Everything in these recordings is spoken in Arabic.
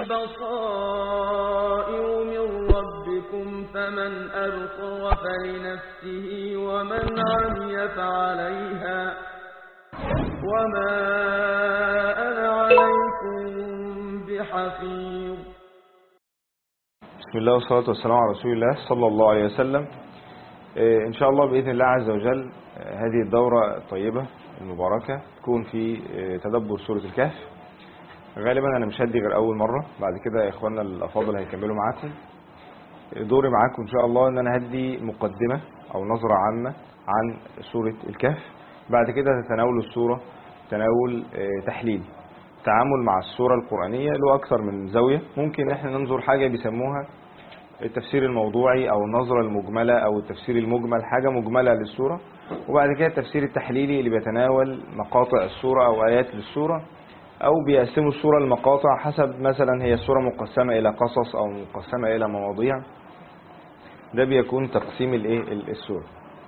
بصائر من ربكم فمن أبصر فلنفسه ومن عمي فعليها وما أنا عليكم بحفيظ. بسم الله والصلاة والسلام على رسول الله صلى الله عليه وسلم. إن شاء الله بإذن الله عز وجل هذه الدورة الطيبة المباركة تكون في تدبر سورة الكهف. غالبا أنا مش هدي غير أول مرة، بعد كده إخواننا الأفاضل هيكملوا معاكم. دوري معاكم إن شاء الله أن أنا هدي مقدمة أو نظرة عامة عن سورة الكهف، بعد كده تتناول السورة تناول تحليل تعامل مع السورة القرآنية له أكثر من زاوية. ممكن إحنا ننظر حاجة بيسموها التفسير الموضوعي أو النظرة المجملة أو التفسير المجمل، حاجة مجملة للسورة، وبعد كده التفسير التحليلي اللي بيتناول مقاطع السورة أو آيات للسورة، أو بيقسموا السورة المقاطع حسب مثلا هي السورة مقسمة إلى قصص أو مقسمة إلى مواضيع. ده بيكون تقسيم السورة.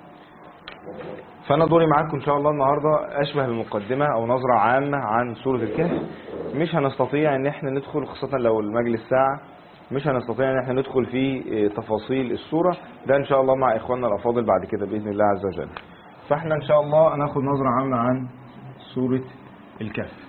فأنا دوري معاكم إن شاء الله النهاردة أشبه بمقدمة أو نظرة عامة عن سورة الكهف. مش هنستطيع إن احنا ندخل، خاصة لو المجلس ساعة، مش هنستطيع إن احنا ندخل في تفاصيل السورة. ده إن شاء الله مع إخواننا الأفاضل بعد كده بإذن الله عز وجل. فاحنا إن شاء الله هناخد نظرة عامة عن سورة الكهف.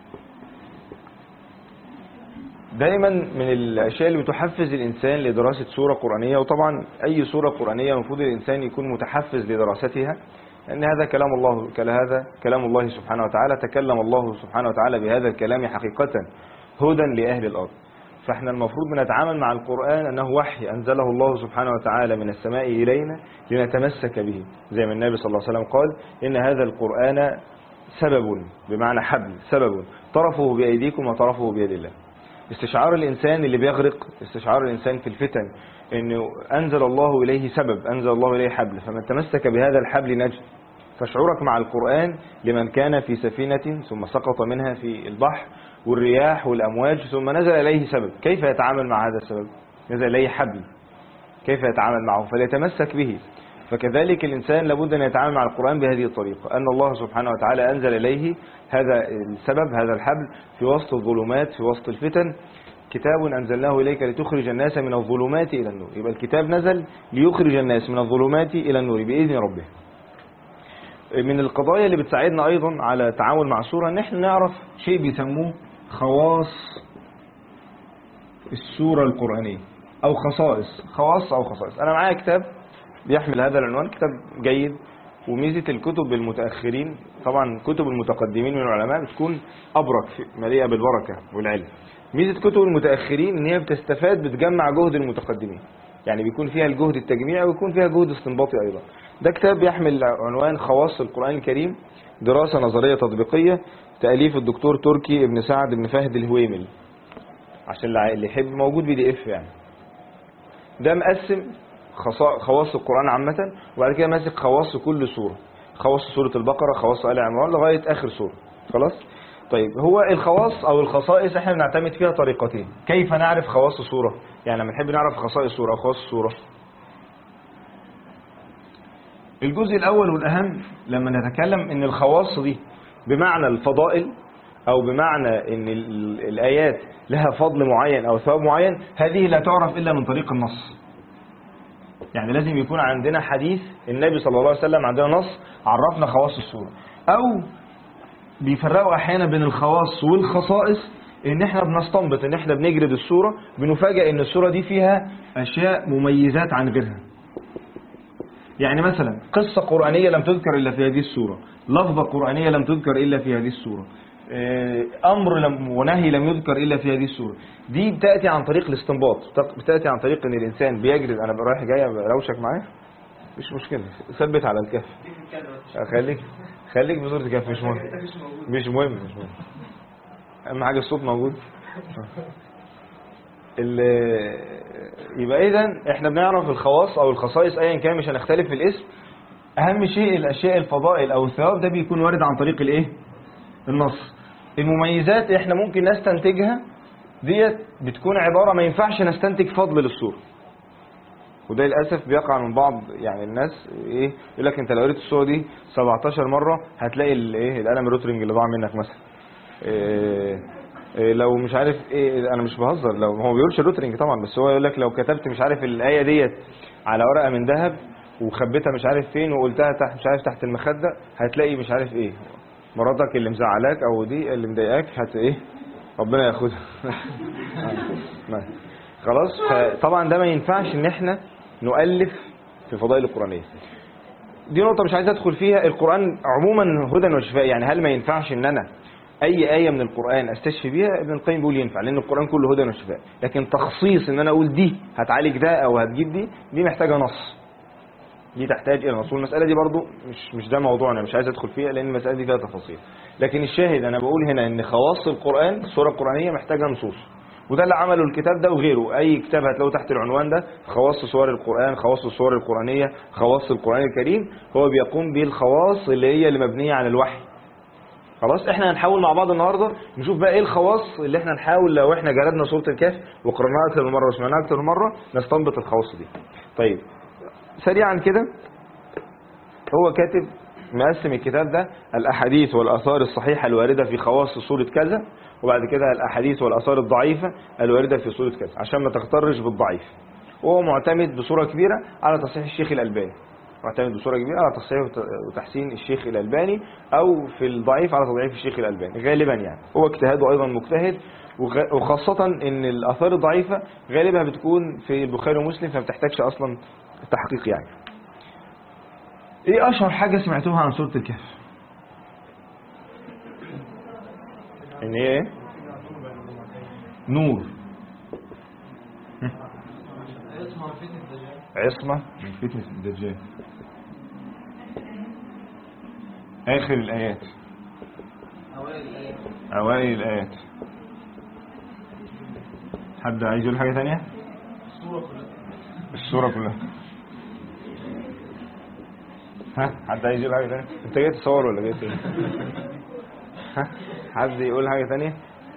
دائما من الأشياء اللي بتحفز الإنسان لدراسة سورة قرآنية، وطبعا أي سورة قرآنية المفروض الإنسان يكون متحفز لدراستها، أن هذا كلام الله، هذا كلام الله سبحانه وتعالى. تكلم الله سبحانه وتعالى بهذا الكلام حقيقة هدى لأهل الأرض. فاحنا المفروض بنتعامل مع القرآن أنه وحي أنزله الله سبحانه وتعالى من السماء إلينا لنتمسك به، زي ما النبي صلى الله عليه وسلم قال إن هذا القرآن سبب، بمعنى حبل، سبب طرفه بأيديكم وطرفه بيد الله. استشعار الإنسان اللي بيغرق، استشعار الإنسان في الفتن، إنه أنزل الله إليه سبب، أنزل الله إليه حبل، فمن تمسك بهذا الحبل نجد. فشعورك مع القرآن لمن كان في سفينة ثم سقط منها في البحر والرياح والأمواج ثم نزل إليه سبب، كيف يتعامل مع هذا السبب؟ نزل إليه حبل، كيف يتعامل معه؟ فليتمسك به. فكذلك الإنسان لابد أن يتعامل مع القرآن بهذه الطريقة، أن الله سبحانه وتعالى أنزل إليه هذا السبب، هذا الحبل، في وسط الظلمات، في وسط الفتن. كتاب أنزلناه إليك لتخرج الناس من الظلمات إلى النور. يبقى الكتاب نزل ليخرج الناس من الظلمات إلى النور بإذن ربه. من القضايا اللي بتساعدنا أيضا على التعامل مع السورة أن احنا نعرف شيء بيسموه خواص السورة القرآنية أو خواص أو خصائص. أنا معايا كتاب بيحمل هذا العنوان، كتاب جيد. وميزة الكتب المتأخرين، طبعا كتب المتقدمين من العلماء بتكون أبرك، مليئة بالبركة والعلم. ميزة كتب المتأخرين ان هي بتستفاد، بتجمع جهد المتقدمين، يعني بيكون فيها الجهد التجميعي ويكون فيها جهد استنباطي أيضا. ده كتاب بيحمل عنوان خواص القرآن الكريم، دراسة نظرية تطبيقية، تأليف الدكتور تركي ابن سعد بن فهد الهويمل، عشان اللي يحب موجود PDF يعني. ده مقسم خواص القرآن عامة، وبعد كده ماسك خواص كل سورة، خواص سورة البقرة، خواص آل عمران، لغاية آخر سورة. خلاص؟ طيب، هو الخواص أو الخصائص احنا بنعتمد فيها طريقتين. كيف نعرف خواص سورة؟ يعني لما نحب نعرف خصائص سورة أو خواص سورة، الجزء الأول والأهم لما نتكلم إن الخواص دي بمعنى الفضائل، أو بمعنى إن الآيات لها فضل معين أو ثواب معين، هذه لا تعرف إلا من طريق النص. يعني لازم يكون عندنا حديث النبي صلى الله عليه وسلم، عندنا نص عرفنا خواص السورة. أو بيفرقوا أحيانا بين الخواص والخصائص، إن احنا بنستنبط إن احنا بنجرد السورة، بنفاجئ إن السورة دي فيها أشياء مميزات عن غيرها. يعني مثلا قصة قرآنية لم تذكر إلا في هذه السورة، لفظة قرآنية لم تذكر إلا في هذه السورة، أمر ونهي لم يذكر إلا في هذه السورة. دي بتأتي عن طريق الاستنباط، بتأتي عن طريق إن الإنسان بيجرد. أنا رايح جاي روشك معايا، مش مشكلة، ثبت على الكهف. خليك بصورة الكهف، مش مهم. أهم حاجة الصوت موجود. يبقى إذن إحنا بنعرف الخواص أو الخصائص أيا كان، مش هنختلف في الاسم. أهم شيء الأشياء الفضائل أو الثواب، ده بيكون وارد عن طريق النص. المميزات احنا ممكن نستنتجها، ديت بتكون عبارة ما ينفعش نستنتج فضل للسورة، وده للأسف بيقع من بعض يعني الناس. يقول لك انت لو قريت السورة دي 17 مرة هتلاقي القلم الروترنج اللي ضاع منك مثلا. لو مش عارف ايه، انا مش بهزر، لو هو ما بيقولش روترنج طبعا، بس هو يقول لك لو كتبت مش عارف الآية ديت على ورقة من ذهب وخبيتها مش عارف فين وقلتها تحت مش عارف تحت المخدة، هتلاقي مش عارف ايه، مراتك اللي مزعلاك او دي اللي مضايقاك هت ايه ربنا ياخدها. خلاص. فطبعا ده ما ينفعش ان احنا نؤلف في الفضائل القرآنية. دي نقطة مش عايز ادخل فيها. القرآن عموما هدى وشفاء، يعني هل ما ينفعش ان انا اي آية من القرآن استشفي بيها؟ ابن القيم بيقول ينفع، لان القرآن كله هدى وشفاء. لكن تخصيص ان انا اقول دي هتعالج ده او هتجيب دي محتاجة نص، دي تحتاج الى نص. والمسألة دي برضو مش ده موضوعنا، مش عايز ادخل فيها لان المسألة دي فيها تفاصيل. لكن الشاهد انا بقول هنا ان خواص القرآن السورة القرآنية محتاجة نصوص، وده اللي عمله الكتاب ده وغيره. اي كتاب هتلاقوه تحت العنوان ده خواص سور القرآن، خواص السور القرآنية، خواص القرآن الكريم، هو بيقوم بالخواص اللي مبنية على الوحي. خلاص. احنا هنحاول مع بعض النهاردة نشوف بقى ايه الخواص اللي احنا نحاول لو احنا جردنا سورة الكهف وقرأناها اكتر من مرة وسمعناها اكتر من مرة نستنبط الخواص دي. طيب سريعا كده، هو كاتب مقسم الكتاب ده الأحاديث والآثار الصحيحة الواردة في خواص سورة كذا، وبعد كده الأحاديث والآثار الضعيفة الواردة في سورة كذا، عشان ما تخترش بالضعيف. وهو معتمد بصورة كبيرة على تصحيح الشيخ الألباني، معتمد بصورة كبيرة على تصحيح وتحسين الشيخ الألباني، أو في الضعيف على تضعيف الشيخ الألباني غالبا. يعني هو اجتهاده أيضا مجتهد، وخاصة ان الآثار الضعيفة غالبا بتكون في البخاري ومسلم، فما بتحتاجش أصلا التحقيق. يعني ايه اشهر حاجة سمعتوها عن سورة الكهف؟ ان هي ايه؟ نور، عصمة من فتنة الدجال، اخر الايات، اوائل الايات. حد عايز يقول حاجة تانية؟ السورة كلها. ها حد عايز يقول حاجة تانية؟ انت جاي تصور ولا جاي تاني؟ ها حد يقول حاجة تانية؟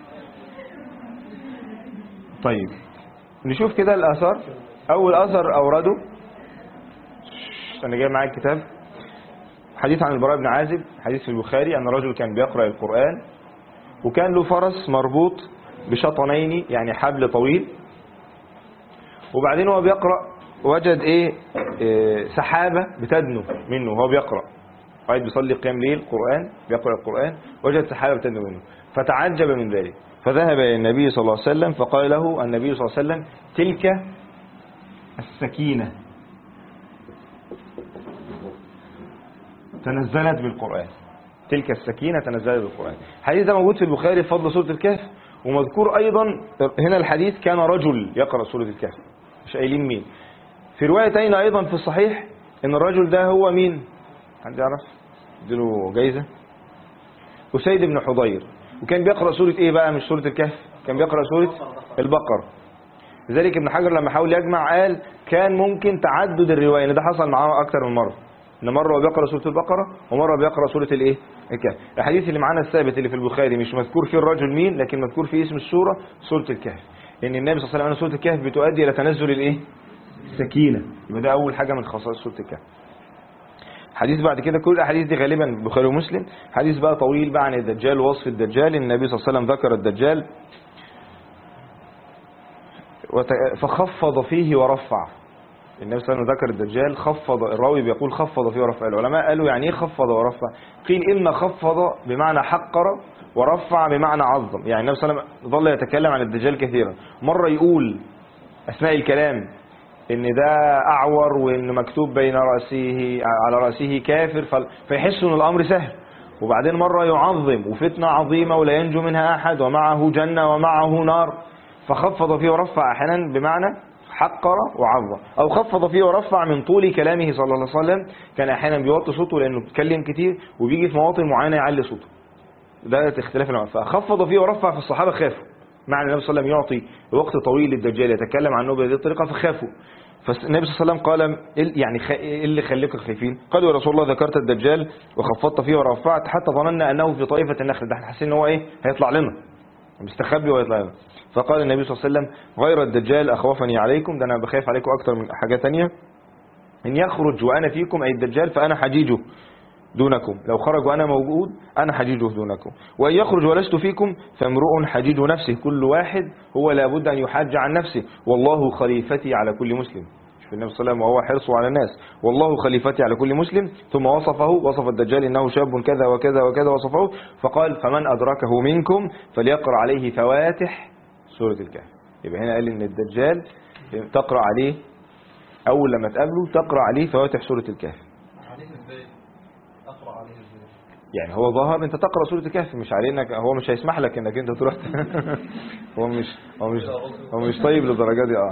طيب نشوف كده الآثار. أول أثر أورده، أنا جاي معايا الكتاب، حديث عن البراء بن عازب، حديث في البخاري أن رجل كان بيقرأ القرآن وكان له فرس مربوط بشطنين، يعني حبل طويل، وبعدين هو بيقرأ وجد سحابة بتدنو منه وهو بيقرأ، قاعد بيصلي قيام ليل قرآن، بيقرأ القرآن، وجد سحابة بتدنو منه فتعجب من ذلك، فذهب إلى النبي صلى الله عليه وسلم فقال له النبي صلى الله عليه وسلم تلك السكينة تنزلت بالقرآن، تلك السكينة تنزلت بالقرآن. الحديث ده موجود في البخاري في فضل سورة الكهف، ومذكور أيضا هنا الحديث كان رجل يقرأ سورة الكهف، مش قايلين مين. في روايتين أيضا في الصحيح إن الرجل ده هو مين؟ حد يعرف؟ اديله جايزة. أسيد بن حضير، وكان بيقرأ سورة إيه بقى؟ مش سورة الكهف، كان بيقرأ سورة البقرة. لذلك ابن حجر لما حاول يجمع قال كان ممكن تعدد الرواية، ان ده حصل معاه أكتر من مرة، إن مرة بيقرأ سورة البقرة ومرة بيقرأ سورة الإيه؟ الكهف. الحديث اللي معانا الثابت اللي في البخاري مش مذكور فيه الرجل مين، لكن مذكور فيه اسم السورة سورة الكهف، إن النبي صلى الله عليه وسلم سورة الكهف بتؤدي إلى تنزل الإيه؟ السكينة. يبقى ده أول حاجة من خصائص سورة الكهف. حديث بعد كده، كل الأحاديث دي غالبا البخاري ومسلم. حديث بقى طويل بقى عن الدجال ووصف الدجال. النبي صلى الله عليه وسلم ذكر الدجال فخفض فيه ورفع. النبي صلى الله عليه وسلم ذكر الدجال، خفض، الراوي بيقول خفض فيه ورفع. العلماء قالوا يعني ايه خفض ورفع؟ قيل إما خفض بمعنى حقر، ورفع بمعنى عظم. يعني النبي صلى الله عليه وسلم ظل يتكلم عن الدجال كثيرا، مرة يقول أثناء الكلام ان ده اعور وان مكتوب بين رأسه على رأسه كافر، فيحسوا ان الامر سهل، وبعدين مرة يعظم وفتنة عظيمة ولا ينجو منها احد ومعه جنة ومعه نار. فخفض فيه ورفع احيانا بمعنى حقر وعظم، او خفض فيه ورفع من طول كلامه صلى الله عليه وسلم. كان احيانا بيوطي صوته لانه بيتكلم كتير، وبيجي في مواطن معينة يعلي صوته، ده اختلاف العلماء. فخفض فيه ورفع، في الصحابة خافوا، معنى النبي صلى الله عليه وسلم يعطي وقت طويل للدجال يتكلم عنه بهذه الطريقة فخافوا. فالنبي صلى الله عليه وسلم قال يعني ايه اللي خليكم خايفين؟ قالوا يا رسول الله ذكرت الدجال وخفضت فيه ورفعت حتى ظننا انه في طائفة النخل، ده احنا حاسين ان هو هيطلع لنا مستخبي ويطلع لنا. فقال النبي صلى الله عليه وسلم غير الدجال اخوفني عليكم، ده انا بخاف عليكم اكتر من حاجة تانية، ان يخرج وانا فيكم اي الدجال فانا حجيجه، دونكم، لو خرج وأنا موجود أنا حجيجه دونكم، وإن يخرج ولست فيكم فامرؤ حجيج نفسه، كل واحد هو لابد أن يحج عن نفسه، والله خليفتي على كل مسلم. شوف النبي صلى الله عليه وسلم وهو حرصه على الناس، والله خليفتي على كل مسلم. ثم وصف الدجال إنه شاب كذا وكذا وكذا وصفه، فقال فمن أدركه منكم فليقرأ عليه فواتح سورة الكهف. يبقى هنا قال إن الدجال تقرأ عليه أول لما تقابله تقرأ عليه فواتح سورة الكهف. يعني هو ظهر انت تقرأ سورة الكهف، مش عليه انك هو مش هيسمح لك انك انت تروح هو مش طيب للدرجة دي.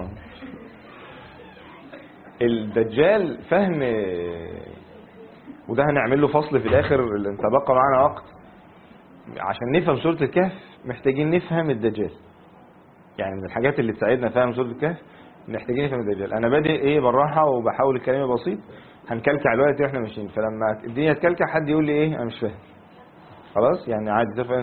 الدجال فهم، وده هنعمل له فصل في الاخر، انت بقى معانا وقت عشان نفهم سورة الكهف، محتاجين نفهم الدجال. يعني من الحاجات اللي تساعدنا فهم سورة الكهف محتاجين نفهم الدجال. انا بادئ بالراحة وبحاول الكلام بسيط، هنكلكع الوقت واحنا ماشيين، فلما الدنيا تكلكع حد يقول لي انا مش فاهم، خلاص يعني عادي تفهم.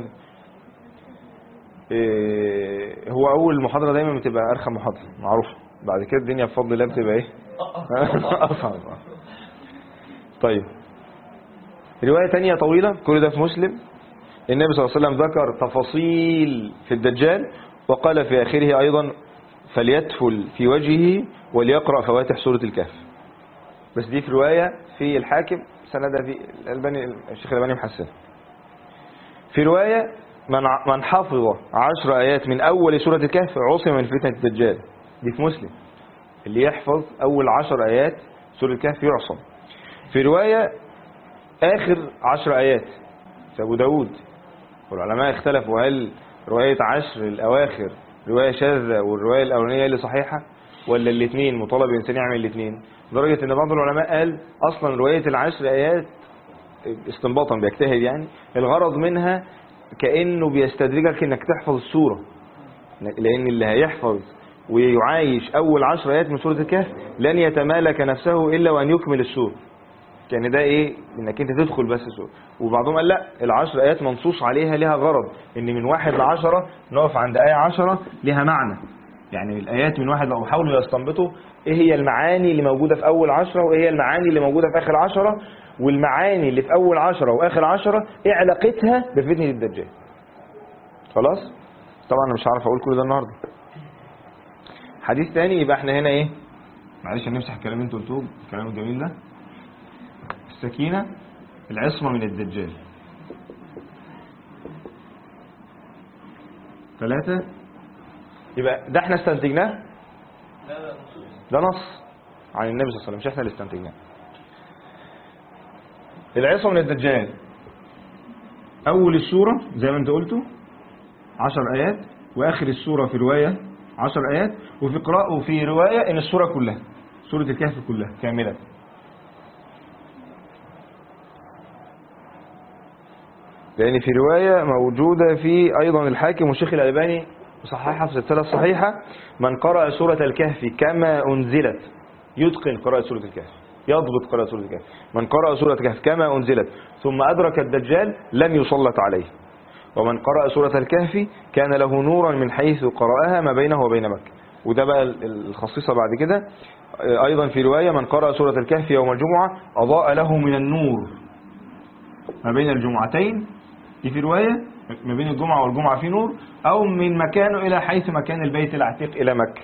هو اول محاضرة دايما بتبقى ارخم محاضرة معروف، بعد كده الدنيا بفضل الله بتبقى اصعب. طيب رواية تانية طويلة كل ده في مسلم، النبي صلى الله عليه وسلم ذكر تفاصيل في الدجال، وقال في آخره أيضا فليتفل في وجهه وليقرأ فواتح سورة الكهف. بس دي في رواية في الحاكم سندها في الشيخ الألباني محسن. في رواية من حفظ 10 آيات من أول سورة الكهف عصم من فتنة الدجال، دي في مسلم، اللي يحفظ أول 10 آيات سورة الكهف يعصم. في رواية آخر 10 آيات في أبو داود، والعلماء اختلفوا هل رواية 10 الأواخر رواية شاذة والرواية الأولانية اللي صحيحة، ولا الاثنين مطالب الإنسان يعمل الاثنين، لدرجة ان بعض العلماء قال اصلا رواية 10 آيات استنباطا بيجتهد يعني الغرض منها كأنه بيستدرجك انك تحفظ السورة، لان اللي هيحفظ ويعايش اول 10 آيات من سورة الكهف لن يتمالك نفسه الا وان يكمل السورة. كان ده انك انت تدخل بس السورة. وبعضهم قال لا، 10 آيات منصوص عليها لها غرض، ان من 1 ل10 نقف عند آية 10 لها معنى. يعني الآيات من 1 لو حاولوا يستنبطوا ايه هي المعاني اللي موجودة في اول 10 وايه هي المعاني اللي موجودة في اخر 10، والمعاني اللي في اول 10 واخر 10 ايه علاقتها بفتنة الدجال. خلاص طبعا انا مش عارف اقول كل ده النهاردة. حديث تاني، يبقى احنا هنا معلش هنمسح الكلام انتوا قلتوه الكلام الجميل ده. السكينة، العصمة من الدجال. 3 يبقى ده احنا استنتجناه، ده نص عن النبي صلى الله عليه وسلم مش احنا اللي استنتجناه. العصمة من الدجال اول السورة زي ما انت قلتوا 10 آيات، واخر السورة في رواية 10 آيات، وفي رواية ان السورة كلها سورة الكهف كلها كاملة. لان في رواية موجودة في ايضا الحاكم والشيخ الألباني صحيحة في السلسلة الصحيحة، من قرأ سورة الكهف كما أنزلت، يتقن قراءة سورة الكهف، يضبط قراءة سورة الكهف، من قرأ سورة الكهف كما أنزلت ثم أدرك الدجال لم يسلط عليه، ومن قرأ سورة الكهف كان له نورا من حيث قرأها ما بينه وبين مكة. وده بقى الخصيصة بعد كده. أيضا في رواية من قرأ سورة الكهف يوم الجمعة أضاء له من النور ما بين الجمعتين، دي في رواية ما بين الجمعة والجمعة في نور، أو من مكانه إلى حيث مكان البيت العتيق إلى مكة.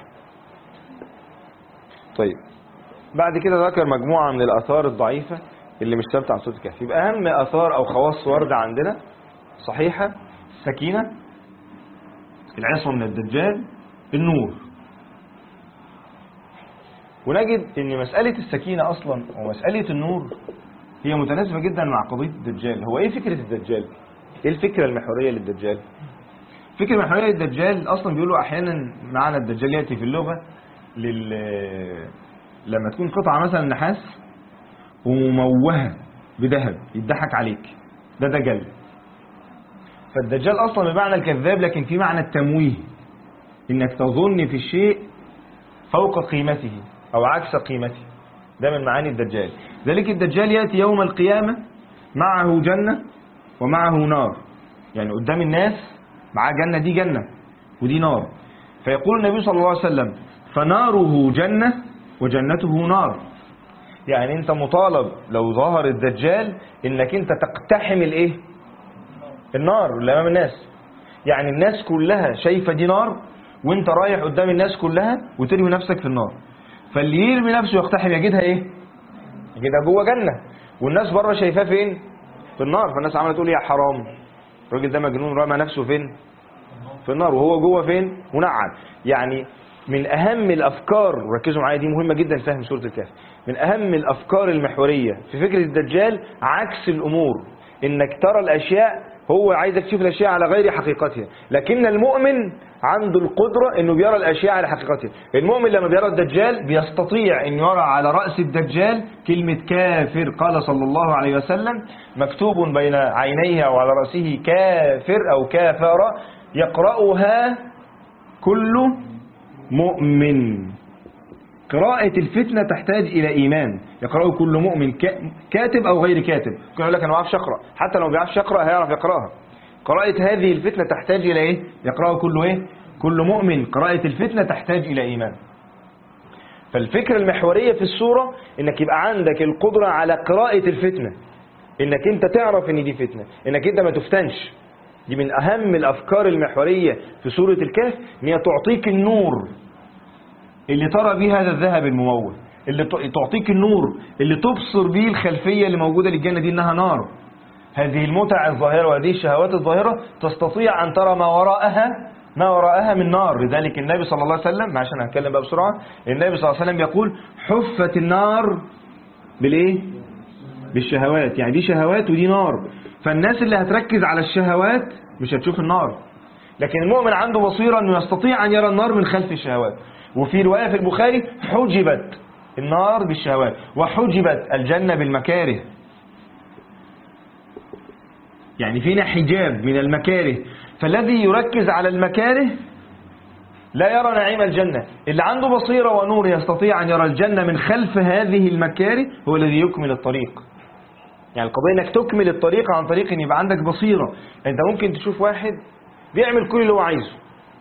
طيب بعد كده ذكر مجموعة من الآثار الضعيفة اللي مش ثابتة عن سورة الكهف. يبقى أهم آثار أو خواص واردة عندنا صحيحة: السكينة، العصمة من الدجال، النور. ونجد ان مسألة السكينة اصلا ومسألة النور هي متناسبة جدا مع قضية الدجال. هو ايه فكرة الدجال؟ ايه الفكرة المحورية للدجال؟ الفكرة المحورية للدجال اصلا بيقولوا احيانا معنى الدجال يأتي في اللغة لما تكون قطعة مثلا نحاس ومموهة بذهب يضحك عليك، ده دجال. فالدجال اصلا بمعنى الكذاب، لكن في معنى التمويه، انك تظن في الشيء فوق قيمته او عكس قيمته، ده من معاني الدجال. ذلك الدجال يأتي يوم القيامة معه جنة ومعه نار، يعني قدام الناس معاه جنة، دي جنة ودي نار. فيقول النبي صلى الله عليه وسلم: فناره جنة وجنته نار. يعني انت مطالب لو ظهر الدجال انك انت تقتحم الايه؟ النار اللي امام الناس. يعني الناس كلها شايفة دي نار، وانت رايح قدام الناس كلها وترمي نفسك في النار. فاللي يرمي نفسه يقتحم يجدها ايه؟ يجدها جوه جنة، والناس بره شايفاه فين؟ في النار. فالناس عماله تقول يا حرام، الراجل ده مجنون، رمى نفسه فين؟ في النار، وهو جوه فين؟ منعم. يعني من اهم الافكار، وركزوا معايا دي مهمة جدا فهم سورة الكهف، من اهم الافكار المحورية في فكرة الدجال عكس الامور، انك ترى الاشياء، هو عايزك تشوف الاشياء على غير حقيقتها، لكن المؤمن عنده القدرة انه بيرى الاشياء على حقيقتها. المؤمن لما بيرى الدجال بيستطيع ان يرى على رأس الدجال كلمة كافر، قال صلى الله عليه وسلم مكتوب بين عينيه او على رأسه كافر او كافر يقرأها كل مؤمن. قراءة الفتنة تحتاج إلى إيمان، يقرأه كل مؤمن كاتب أو غير كاتب. كان يقول لك أنا ما بعرفش أقرأ، حتى لو ما بيعرفش يقرأ هيعرف يقرأها. قراءة هذه الفتنة تحتاج إلى إيه؟ يقرأه كل إيه؟ كل مؤمن. قراءة الفتنة تحتاج إلى إيمان. فالفكرة المحورية في السورة إنك يبقى عندك القدرة على قراءة الفتنة، إنك أنت تعرف إن دي فتنة، إنك أنت ما تفتنش. دي من أهم الأفكار المحورية في سورة الكهف، إن هي تعطيك النور اللي ترى به هذا الذهب الممول، اللي تعطيك النور اللي تبصر به الخلفية اللي موجودة للجنة دي إنها نار. هذه المتع الظاهرة وهذه الشهوات الظاهرة تستطيع أن ترى ما وراءها من نار. لذلك النبي صلى الله عليه وسلم، عشان هتكلم بقى بسرعة، النبي صلى الله عليه وسلم يقول حفت النار بالإيه؟ بالشهوات. يعني دي شهوات ودي نار، فالناس اللي هتركز على الشهوات مش هتشوف النار. لكن المؤمن عنده بصيرة أنه يستطيع أن يرى النار من خلف الشهوات. وفي رواية في البخاري حجبت النار بالشهوات وحجبت الجنة بالمكاره. يعني فينا حجاب من المكاره، فالذي يركز على المكاره لا يرى نعيم الجنة. اللي عنده بصيرة ونور يستطيع أن يرى الجنة من خلف هذه المكاره هو الذي يكمل الطريق. يعني القضية انك تكمل الطريق عن طريق ان يبقى عندك بصيرة. انت ممكن تشوف واحد بيعمل كل اللي هو عايزه،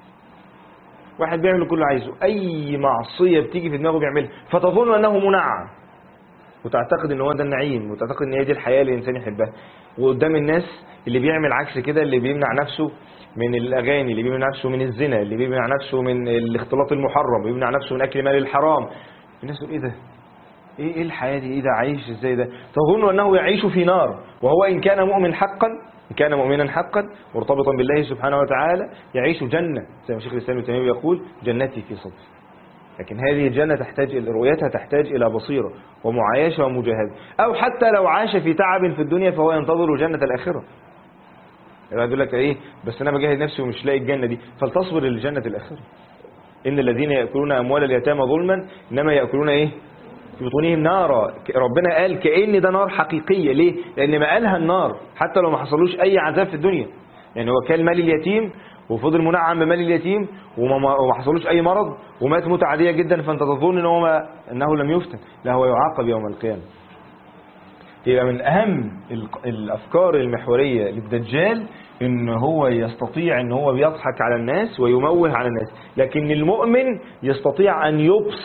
واحد بيعمل كل اللي عايزه، اي معصية بتيجي في دماغه بيعملها، فتظن انه منعم وتعتقد ان هو ده النعيم، وتعتقد ان هي دي الحياة اللي الانسان يحبها. وقدام الناس اللي بيعمل عكس كده، اللي بيمنع نفسه من الاغاني، اللي بيمنع نفسه من الزنا، اللي بيمنع نفسه من الاختلاط المحرم، بيمنع نفسه من اكل مال الحرام، الناس تقول ايه ده؟ ايه الحياة دي؟ ايه ده؟ عايش ازاي ده؟ تظن انه يعيش في نار، وهو ان كان مؤمن حقا، ان كان مؤمنا حقا مرتبطا بالله سبحانه وتعالى يعيش جنة، زي ما شيخ الاسلام ابن تيمية يقول جنتي في صدري. لكن هذه الجنة تحتاج رؤيتها، تحتاج الى بصيرة ومعايشة ومجاهدة. او حتى لو عاش في تعب في الدنيا فهو ينتظر جنة الاخرة. يقول لك ايه؟ بس انا بجاهد نفسي ومش لاقي الجنة دي، فلتصبر للجنة الاخرة. ان الذين يأكلون اموال اليتامى ظلما انما يأكلون ايه؟ في بطونهم نارا. ربنا قال كأن ده نار حقيقية. ليه؟ لأن ما قالها النار حتى لو ما حصلوش أي عذاب في الدنيا. يعني هو كان مال اليتيم وفضل منعم بمال اليتيم وما حصلوش أي مرض ومات موتة عادية جدا، فأنت تظن أنه لم يفتن. لا، هو يعاقب يوم القيامة. يبقى من أهم الأفكار المحورية للدجال إن هو يستطيع إن هو بيضحك على الناس ويموه على الناس، لكن المؤمن يستطيع أن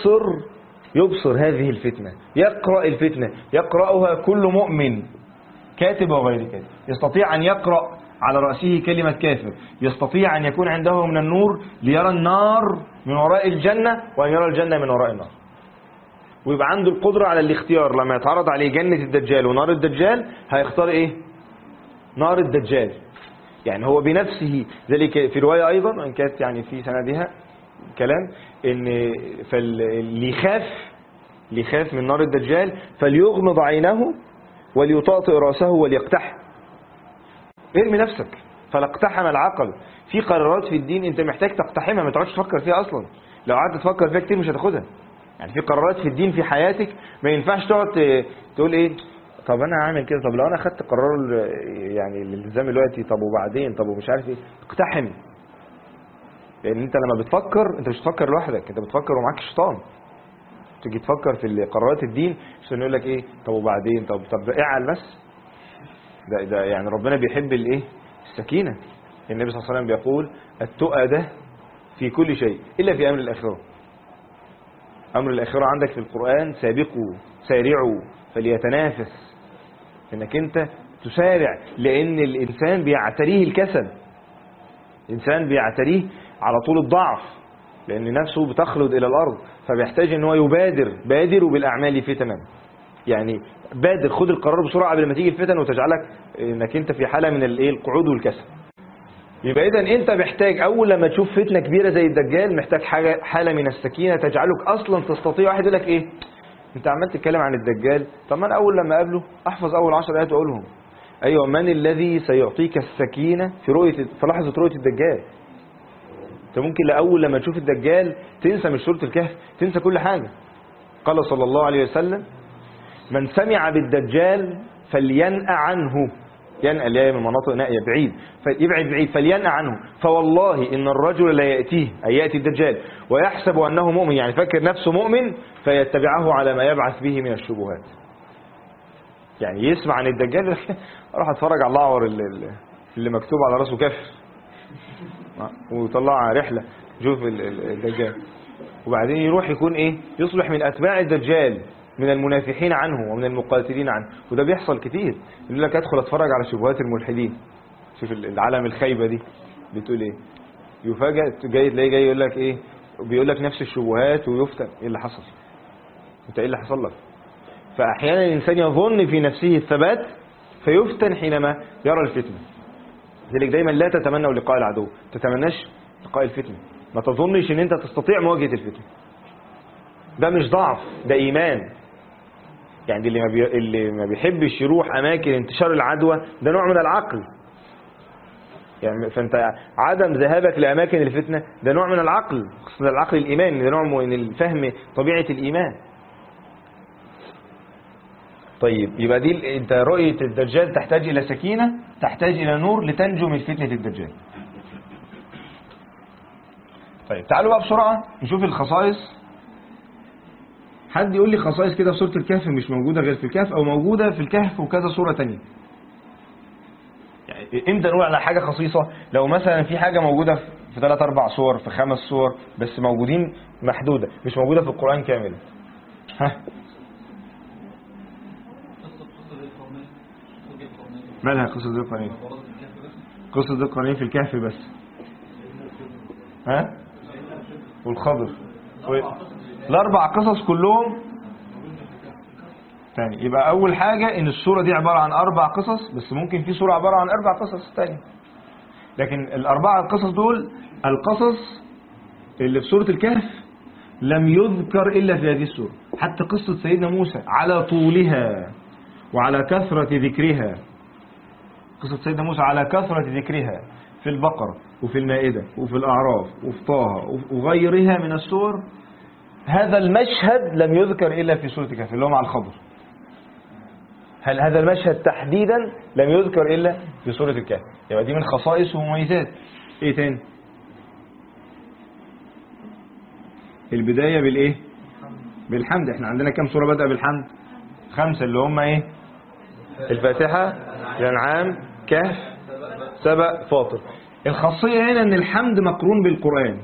يبصر هذه الفتنة، يقرأ الفتنة، يقرأها كل مؤمن كاتب وغير كاتب. يستطيع أن يقرأ على رأسه كلمة كافر، يستطيع أن يكون عنده من النور ليرى النار من وراء الجنة وأن يرى الجنة من وراء النار، ويبقى عنده القدرة على الاختيار. لما يتعرض عليه جنة الدجال ونار الدجال هيختار إيه؟ نار الدجال. يعني هو بنفسه. ذلك في رواية أيضا وإن كانت يعني في سندها كلام ان اللي يخاف من نار الدجال فليغمض عينه وليطاطئ راسه وليقتحم. ارمي نفسك فلاقتحم العقل. في قرارات في الدين انت محتاج تقتحمها، ما تقعدش تفكر فيها اصلا. لو قعدت تفكر فيها كتير مش هتاخدها. يعني في قرارات في الدين في حياتك ما ينفعش تقعد تقول ايه طب انا هعمل كده، طب لو انا خدت قرار يعني الالتزام دلوقتي، طب وبعدين، طب ومش عارف ايه. اقتحم. لان انت لما بتفكر انت مش بتفكر لوحدك، انت بتفكر ومعاك الشيطان. تيجي تفكر في قرارات الدين عشان يقول لك ايه طب وبعدين، طب اعل بس. ده يعني ربنا بيحب الايه؟ السكينه. النبي صلى الله عليه وسلم بيقول التقى ده في كل شيء الا في امر الاخره. امر الاخره عندك في القران سارعوا فليتنافس، انك انت تسارع، لان الانسان بيعتريه الكسل، الانسان بيعتريه على طول الضعف، لان نفسه بتخلد الى الارض، فبيحتاج ان هو بادروا بالاعمال فتنا، يعني بادر، خد القرار بسرعه قبل ما تيجي الفتن وتجعلك انك انت في حاله من القعود والكسل. يبقى اذا انت محتاج اول لما تشوف فتنه كبيره زي الدجال محتاج حاله من السكينه تجعلك اصلا تستطيع. واحد يقول لك ايه انت عمال تتكلم عن الدجال، طب ما انا اول لما اقابله احفظ اول 10 ايات واقولهم. ايوه، من الذي سيعطيك السكينه في لحظه رؤيه الدجال؟ انت ممكن لاول لما تشوف الدجال تنسى من سوره الكهف، تنسى كل حاجه. قال صلى الله عليه وسلم من سمع بالدجال فلينأ عنه، ينأى اللي هي من مناطق نائية بعيد، فيبعد بعيد، فلينأ عنه، فوالله إن الرجل لا يأتيه، أي يأتي الدجال ويحسب أنه مؤمن، يعني فكر نفسه مؤمن، فيتبعه على ما يبعث به من الشبهات. يعني يسمع عن الدجال راح اتفرج على الأعور اللي مكتوب على راسه كفر، ويطلع رحلة شوف الدجال، وبعدين يروح يكون ايه، يصبح من أتباع الدجال، من المنافحين عنه ومن المقاتلين عنه. وده بيحصل كتير، يقول لك ادخل اتفرج على شبهات الملحدين، شوف العالم الخايبة دي بتقول ايه، يفاجئ تلاقيه جاي يقول لك ايه، بيقول لك نفس الشبهات ويفتن. ايه اللي حصل؟ انت ايه اللي حصل لك؟ فاحيانا الانسان يظن في نفسه الثبات فيفتن حينما يرى الفتنة. لذلك دايما لا تتمنوا لقاء العدو، تتمناش لقاء الفتنة، ما تظنش ان انت تستطيع مواجهة الفتنة. ده مش ضعف، ده ايمان. يعني اللي ما بيحبش يروح اماكن انتشار العدوى ده نوع من العقل. يعني فانت عدم ذهابك لاماكن الفتنه ده نوع من العقل، خصوصا العقل الايماني، ده نوع من الفهم طبيعه الايمان. طيب يبقى دي انت رؤيه الدجال تحتاج الى سكينه، تحتاج الى نور لتنجو من فتنه الدجال. طيب تعالوا بقى بسرعه نشوف الخصائص. حد يقول لي خصائص كده في سورة الكهف مش موجودة غير في الكهف، او موجودة في الكهف وكذا سورة تانية. يعني امتى نقول على حاجة خصيصة؟ لو مثلا في حاجة موجودة في 3-4 سور، في 5 سور، بس موجودين محدودة، مش موجودة في القرآن كامل. ها مالها قصة ذي القرنين؟ قصة ذي القرنين في الكهف بس. ها والخضر ال4 قصص كلهم تاني. يبقى اول حاجة ان السورة دي عبارة عن 4 قصص، بس ممكن في سورة عبارة عن 4 قصص تاني، لكن ال4 قصص دول القصص اللي في سورة الكهف لم يذكر الا في هذه السورة. حتى قصة سيدنا موسى على طولها وعلى كثرة ذكرها، قصة سيدنا موسى على كثرة ذكرها في البقرة وفي المائدة وفي الأعراف وفي طه وغيرها من السور، هذا المشهد لم يذكر إلا في سورة الكهف اللي هو مع الخضر. هل هذا المشهد تحديدا لم يذكر إلا في سورة الكهف؟ يبقى دي من خصائص ومميزات. إيه تاني؟ البداية بالإيه؟ بالحمد. إحنا عندنا كم سورة بدأ بالحمد؟ 5 اللي هم إيه؟ الفاتحة، الأنعام، كهف، سبأ، فاطر. الخاصية هنا إن الحمد مقرون بالقرآن.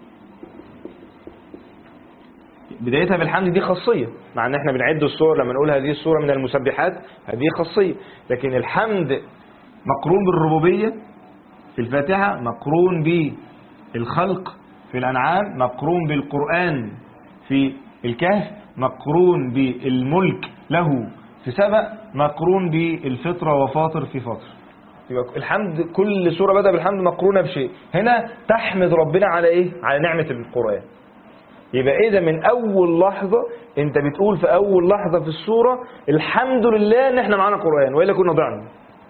بدايتها بالحمد دي خاصية، مع ان احنا بنعد السور لما نقول هذه السورة من المسبحات، هذه خاصية. لكن الحمد مقرون بالربوبية في الفاتحة، مقرون بالخلق في الأنعام، مقرون بالقرآن في الكهف، مقرون بالملك له في سبأ، مقرون بالفطرة وفاطر في فاطر. يبقى الحمد كل سورة بدأ بالحمد مقرونة بشيء. هنا تحمد ربنا على ايه؟ على نعمة القرآن. يبقى إذا من أول لحظة أنت بتقول في أول لحظة في السورة الحمد لله إن إحنا معانا قرآن وإلا كنا ضعنا.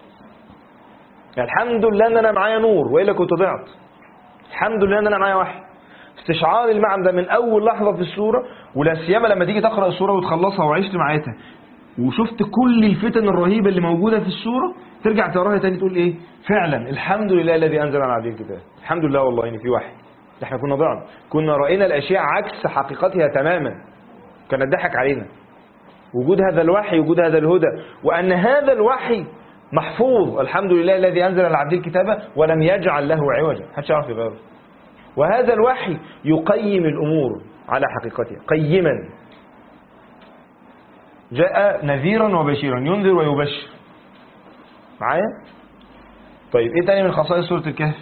الحمد لله إن أنا معايا نور وإلا كنت ضعت. الحمد لله إن أنا معايا وحي. استشعار المعنى ده من أول لحظة في السورة، ولا سيما لما تيجي تقرأ السورة وتخلصها وعيشت معاها وشفت كل الفتن الرهيبة اللي موجودة في السورة، ترجع تقراها تاني تقول إيه؟ فعلا الحمد لله الذي أنزل على عبده الكتاب. الحمد لله والله إن في وحي. احنا كنا ضعنا، كنا رأينا الأشياء عكس حقيقتها تماما، كان الضحك علينا. وجود هذا الوحي، وجود هذا الهدى، وأن هذا الوحي محفوظ. الحمد لله الذي أنزل على عبده الكتاب ولم يجعل له عوجا، محدش يعرف يغيره. وهذا الوحي يقيم الأمور على حقيقتها قيما. جاء نذيرا وبشيرا، ينذر ويبشر. معايا؟ طيب ايه تاني من خصائص سورة الكهف؟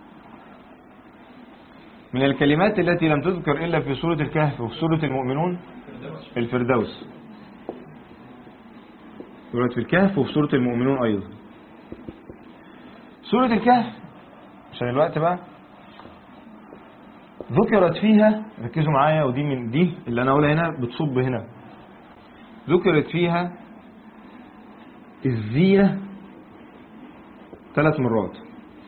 من الكلمات التي لم تذكر إلا في سورة الكهف وفي سورة المؤمنون الفردوس. سورة الكهف وفي سورة المؤمنون أيضا. سورة الكهف عشان الوقت بقى ذكرت فيها، ركزوا معايا، ودي من دي اللي أنا أقولها هنا بتصب هنا، ذكرت فيها الزينة 3 مرات.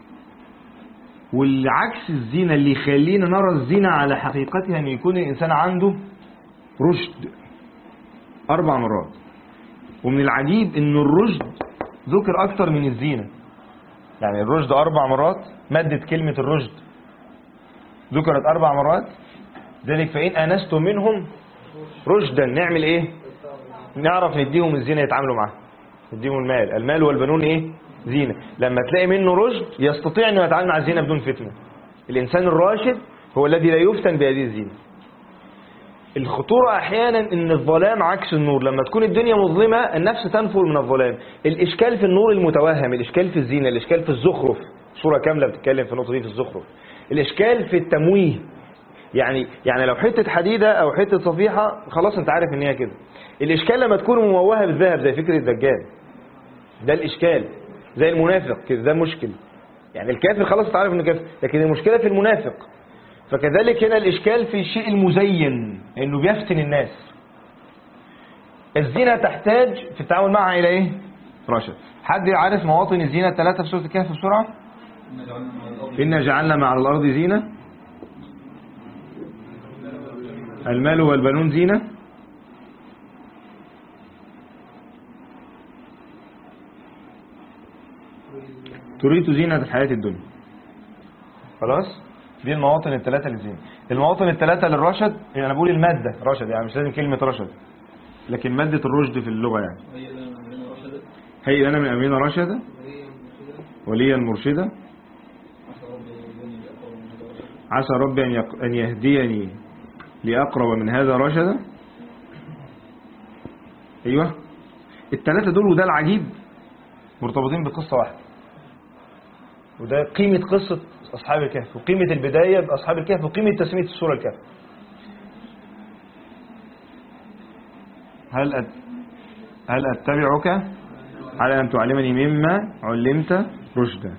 والعكس الزينة اللي يخلينا نرى الزينة على حقيقتها أن يكون الإنسان عنده رشد 4 مرات. ومن العجيب أن الرشد ذكر أكتر من الزينة. يعني الرشد 4 مرات، مادة كلمة الرشد ذكرت 4 مرات. ذلك فإن آنستم منهم رشدا نعمل إيه؟ نعرف نديهم الزينة يتعاملوا معها، نديهم المال والبنون إيه؟ زينة. لما تلاقي منه رشد يستطيع أنه يتعامل مع الزينة بدون فتنة. الإنسان الراشد هو الذي لا يفتن بهذه الزينة. الخطورة أحيانا أن الظلام عكس النور. لما تكون الدنيا مظلمة النفس تنفر من الظلام. الإشكال في النور المتوهم، الإشكال في الزينة، الإشكال في الزخرف. صورة كاملة بتتكلم في النقطة دي في الزخرف. الإشكال في التمويه. يعني لو حتة حديدة أو حتة صفيحة خلاص أنت عارف أن هي كده. الإشكال لما تكون مموهة بالذهب زي فكرة الدجال، ده الإشكال. زي المنافق كده، ده مشكل. يعني الكافر خلاص انت عارف انه كافر، لكن المشكلة في المنافق. فكذلك هنا الإشكال في الشيء المزين انه بيفتن الناس. الزينة تحتاج في التعامل معها الى ايه؟ رشد. حد عارف مواطن الزينة 3 في سورة الكهف بسرعة؟ إنا جعلنا مع الأرض زينة، المال والبنون زينة، تريد زينة الحياة الدنيا. خلاص؟ دي المواطن ال3 للزينة. المواطن ال3 للرشد، يعني أنا بقول المادة رشد، يعني مش لازم كلمة رشد، لكن مادة الرشد في اللغة. يعني هيئ لنا من أمرنا رشدا وليا مرشدا عسى ربي أن يهديني لأقرب من هذا رشدا. أيوة، ال3 دول وده العجيب مرتبطين بقصة واحدة، وده قيمة قصة أصحاب الكهف وقيمة البداية بأصحاب الكهف وقيمة تسمية السورة الكهف. هل أتبعك على أن تعلمني مما علمت رشدا؟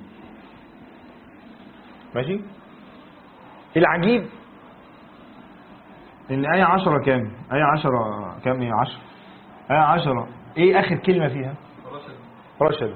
ماشي. العجيب إن آية 10 كام؟ آية 10 كام؟ هي 10. آية 10 إيه آخر كلمة فيها؟ رشد.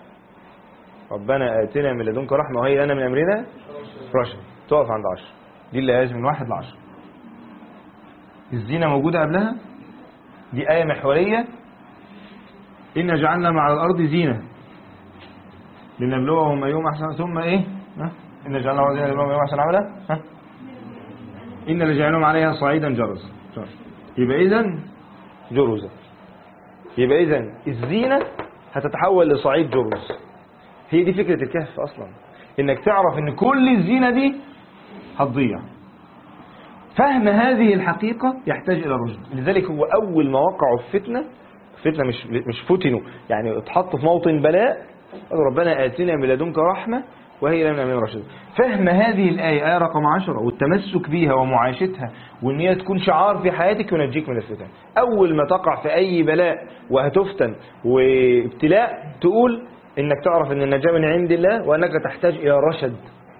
ربنا آتنا من لدنك رحمة وهيئ لنا من أمرنا رشد. تقف عند 10. دي اللي لازم من 1 ل10. الزينة موجودة قبلها، دي آية محورية. إنا جعلنا مع الأرض زينة لنبلوهم أيهم أحسن. ثم إيه؟ إنا جعلنا مع الأرض زينة لنبلوهم أيهم أحسن عملا. إنا لجعلهم عليها صعيدا جرز. يبقى إذن جرزة. يبقى إذن الزينة هتتحول لصعيد جرز. هي دي فكرة الكهف أصلا، إنك تعرف إن كل الزينة دي هتضيع. فهم هذه الحقيقة يحتاج إلى رشد. لذلك هو أول ما وقعوا في فتنة مش فتنوا، يعني اتحطوا في موطن بلاء، ربنا آتنا من لدنك رحمة وهي لنا من رشد. فهم هذه الآية، آية رقم 10، والتمسك بيها ومعاشتها، وإن هي تكون شعار في حياتك ينجيك من الفتن. أول ما تقع في أي بلاء وهتفتن وابتلاء تقول إنك تعرف إن النجاة من عند الله، وأنك تحتاج إلى رشد،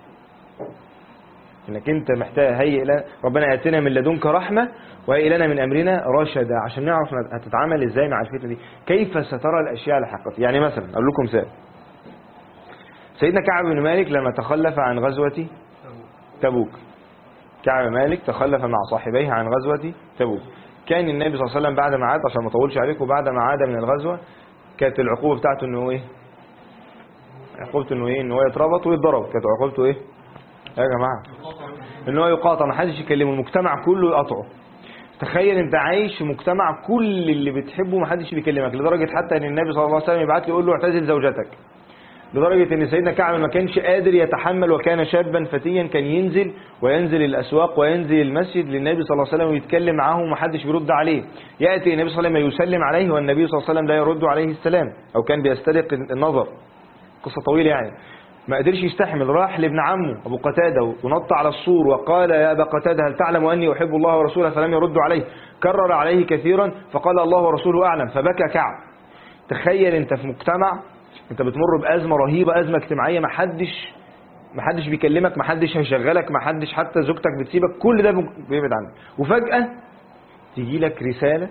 إنك أنت محتاج هيئ لنا ربنا آتنا من لدنك رحمة وهيئ لنا من أمرنا رشدا، عشان نعرف هتتعامل إزاي مع الفتنة دي، كيف سترى الأشياء على حقيقتها. يعني مثلا أقول لكم مثال، سيدنا كعب بن مالك لما تخلف عن غزوة تبوك. كعب بن مالك تخلف مع صاحبيه عن غزوة تبوك. كان النبي صلى الله عليه وسلم بعد ما عاد، عشان ما اطولش عليكم، بعد ما عاد من الغزوة كانت العقوبة بتاعته انه ايه؟ عقوبته انه ايه؟ انه هو يتربط ويتضرب. كانت عقوبته ايه يا جماعة؟ ان هو يقاطع، ما حدش يكلمه، المجتمع كله يقاطعه. تخيل انت عايش في مجتمع كل اللي بتحبه ما حدش بيكلمك، لدرجة حتى ان النبي صلى الله عليه وسلم يبعت له يقول له اعتزل زوجتك. لدرجة ان سيدنا كعب ما كانش قادر يتحمل وكان شابا فتيا، كان ينزل الاسواق وينزل المسجد للنبي صلى الله عليه وسلم ويتكلم معه ومحدش بيرد عليه. يأتي النبي صلى الله عليه وسلم يسلم عليه والنبي صلى الله عليه وسلم لا يرد عليه السلام، او كان بيسترق النظر. قصة طويلة يعني. ما قدرش يستحمل، راح لابن عمه ابو قتادة ونط على السور وقال يا ابا قتادة هل تعلم اني احب الله ورسوله؟ فلم يرد عليه. كرر عليه كثيرا فقال الله ورسوله اعلم، فبكى كعب. تخيل انت في مجتمع انت بتمر بأزمة رهيبة، أزمة اجتماعية، محدش بيكلمك، محدش هيشغلك، محدش حتى زوجتك بتسيبك، كل ده بيبعد عنك، وفجأة تيجي لك رسالة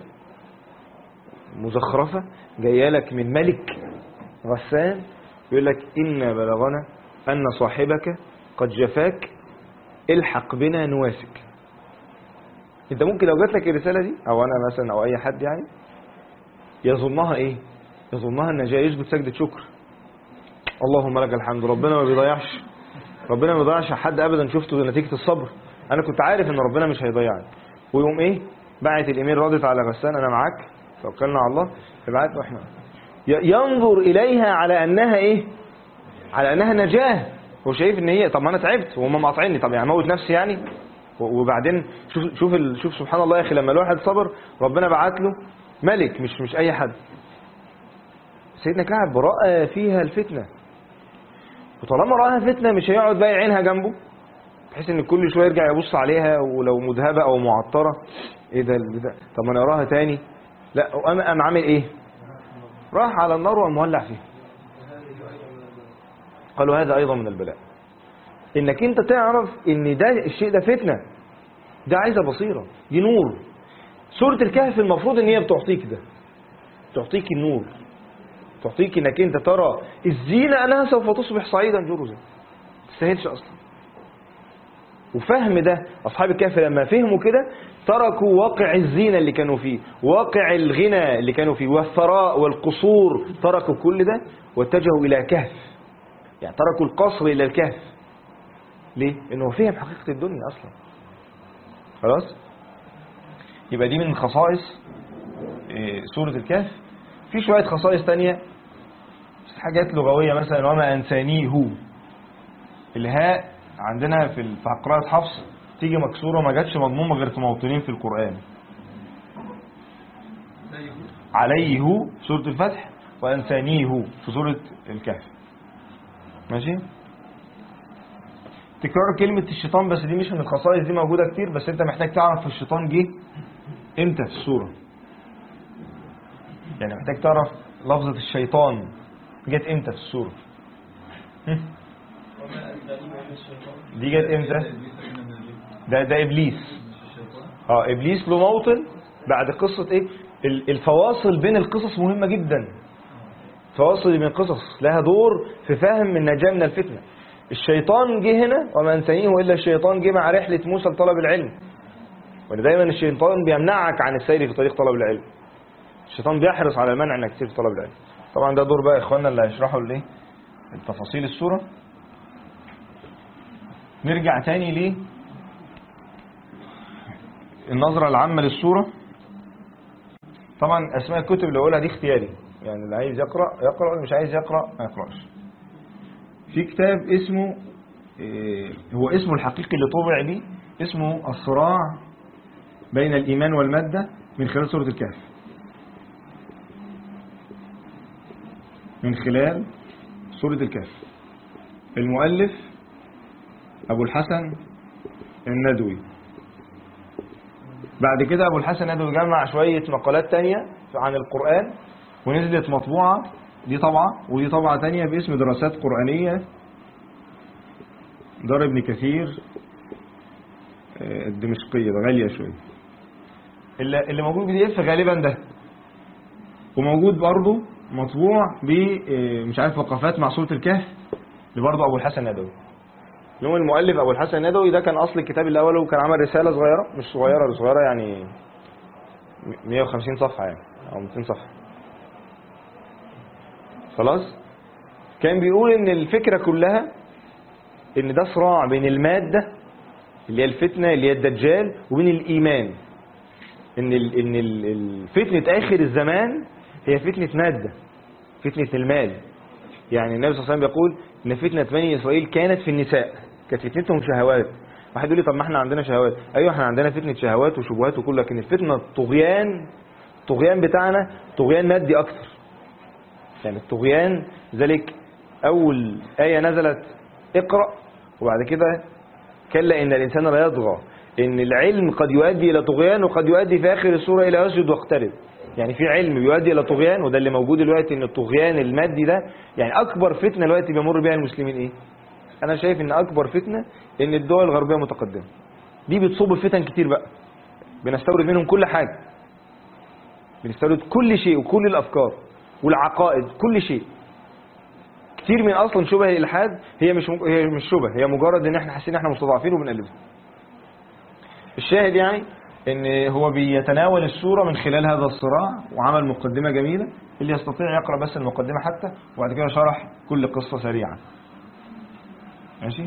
مزخرفة جايه لك من ملك غسان يقول لك إن بلغنا أن صاحبك قد جفاك الحق بنا نواسك. انت ممكن لو جات لك الرسالة دي او انا مثلا او اي حد يعني يظنها ايه؟ يظنها ان جاي يثبت سجدة شكر. اللهم لك الحمد، ربنا ما بيضيعش حد ابدا. شفته نتيجة الصبر، انا كنت عارف ان ربنا مش هيضيعني. ويوم ايه بعت الايميل ردت على غسان انا معاك توكلنا على الله، فبعت احنا ينظر اليها على انها ايه؟ على انها نجاة. هو شايف ان هي طب ما انا تعبت وهم مقاطعيني، طب يعني اموت نفسي يعني؟ وبعدين شوف سبحان الله يا اخي، لما الواحد صبر ربنا بعت له ملك مش اي حد. سيدنا كعب رأى فيها الفتنة، وطالما رأها فتنة مش هيقعد بقى يعينها جنبه بحيث ان كل شويه يرجع يبص عليها ولو مذهبه او معطره ايه ده طب ما انا اراها تاني. لا قام عامل ايه؟ راح على النار ومولع فيها. قالوا هذا ايضا من البلاء، انك انت تعرف ان ده الشيء ده فتنه، ده عايزه بصيره، دي نور. سوره الكهف المفروض ان هي بتعطيك ده، تعطيك النور، تعطيك انك انت ترى الزينه انها سوف تصبح صعيدا جرزا، ما تستاهلش اصلا. وفهم ده أصحاب الكهف لما فهموا كده تركوا واقع الزينة اللي كانوا فيه، واقع الغنى اللي كانوا فيه، والثراء والقصور، تركوا كل ده واتجهوا إلى كهف. يعني تركوا القصر إلى الكهف. ليه؟ لأنه فهم حقيقة الدنيا أصلا. خلاص؟ يبقى دي من خصائص سورة الكهف. في شوية خصائص تانية، حاجات لغوية مثلا وما أنسانيه. الهاء عندنا في قراءة حفص تيجي مكسورة، ما جاتش مضمومة غير في موطنين في القرآن. عليه سورة الفتح، وأنسانيه في سورة الكهف. ماشي؟ تكرار كلمة الشيطان بس دي مش من الخصائص، دي موجودة كتير، بس انت محتاج تعرف الشيطان جه امتى في السورة. يعني محتاج تعرف لفظة الشيطان جت امتى في السورة. دي جت امتى؟ ده ابليس. ابليس له موطن بعد قصة ايه؟ الفواصل بين القصص مهمة جدا. فواصل بين القصص لها دور في فهم النجاة من الفتنة. الشيطان جه هنا وما انسانيه الا الشيطان جه مع رحلة موسى لطلب العلم. ودايما الشيطان بيمنعك عن السير في طريق طلب العلم. الشيطان بيحرص على المنع انك تسير في طلب العلم. طبعا ده دور بقى اخواننا اللي هيشرحوا الايه؟ التفاصيل السورة. نرجع تاني ليه النظرة العامة للسورة. طبعا اسماء الكتب اللي اقولها دي اختياري، يعني اللي عايز يقرأ واللي مش عايز يقرأ ما يقرأش. في كتاب اسمه هو اسمه الحقيقي اللي طبع بيه اسمه الصراع بين الإيمان والمادة من خلال سورة الكهف. من خلال سورة الكهف. المؤلف أبو الحسن الندوي. بعد كده أبو الحسن الندوي جمع شوية مقالات تانية عن القرآن ونزلت مطبوعة، دي طبعة ودي طبعة تانية باسم دراسات قرآنية دار ابن كثير الدمشقية، ده غالية شوية. اللي موجود PDF غالبا ده، وموجود برضو مطبوع مش عارف وقفات مع سورة الكهف لبرضو أبو الحسن الندوي. يوم المؤلف أبو الحسن الندوي ده كان أصل الكتاب الأول، وكان عمل رسالة صغيرة، مش صغيرة، صغيرة يعني 150 صفحة يعني أو 200 صفحة. خلاص؟ كان بيقول إن الفكرة كلها إن ده صراع بين المادة اللي هي الفتنة اللي هي الدجال وبين الإيمان. إن فتنة آخر الزمان هي فتنة مادة، فتنة المال. يعني النبي صلى الله عليه وسلم بيقول ان فتنة بني اسرائيل كانت في النساء، كانت فتنتهم شهوات. واحد يقول لي طب ما احنا عندنا شهوات. ايوه احنا عندنا فتنة شهوات وشبهات وكل، لكن الفتنة الطغيان بتاعنا طغيان مادي اكتر. يعني الطغيان ذلك اول آية نزلت اقرأ، وبعد كده كلا ان الانسان لا يطغى، ان العلم قد يؤدي الى طغيان وقد يؤدي في اخر السورة الى اسجد واقترب. يعني في علم بيؤدي الى طغيان، وده اللي موجود دلوقتي، ان الطغيان المادي ده يعني اكبر فتنة دلوقتي بيمر بها المسلمين ايه؟ انا شايف ان اكبر فتنة ان الدول الغربية متقدمة، دي بتصوب الفتن كتير بقى، بنستورد منهم كل حاجة، بنستورد كل شيء وكل الافكار والعقائد، كل شيء. كتير من اصلا شبه الالحاد هي مش شبه، هي مجرد ان احنا حاسين ان احنا مستضعفين وبنقلبها. الشاهد يعني ان هو بيتناول السورة من خلال هذا الصراع، وعمل مقدمة جميلة، اللي يستطيع يقرأ بس المقدمة حتى، وبعد كده شرح كل قصة سريعا. ماشي.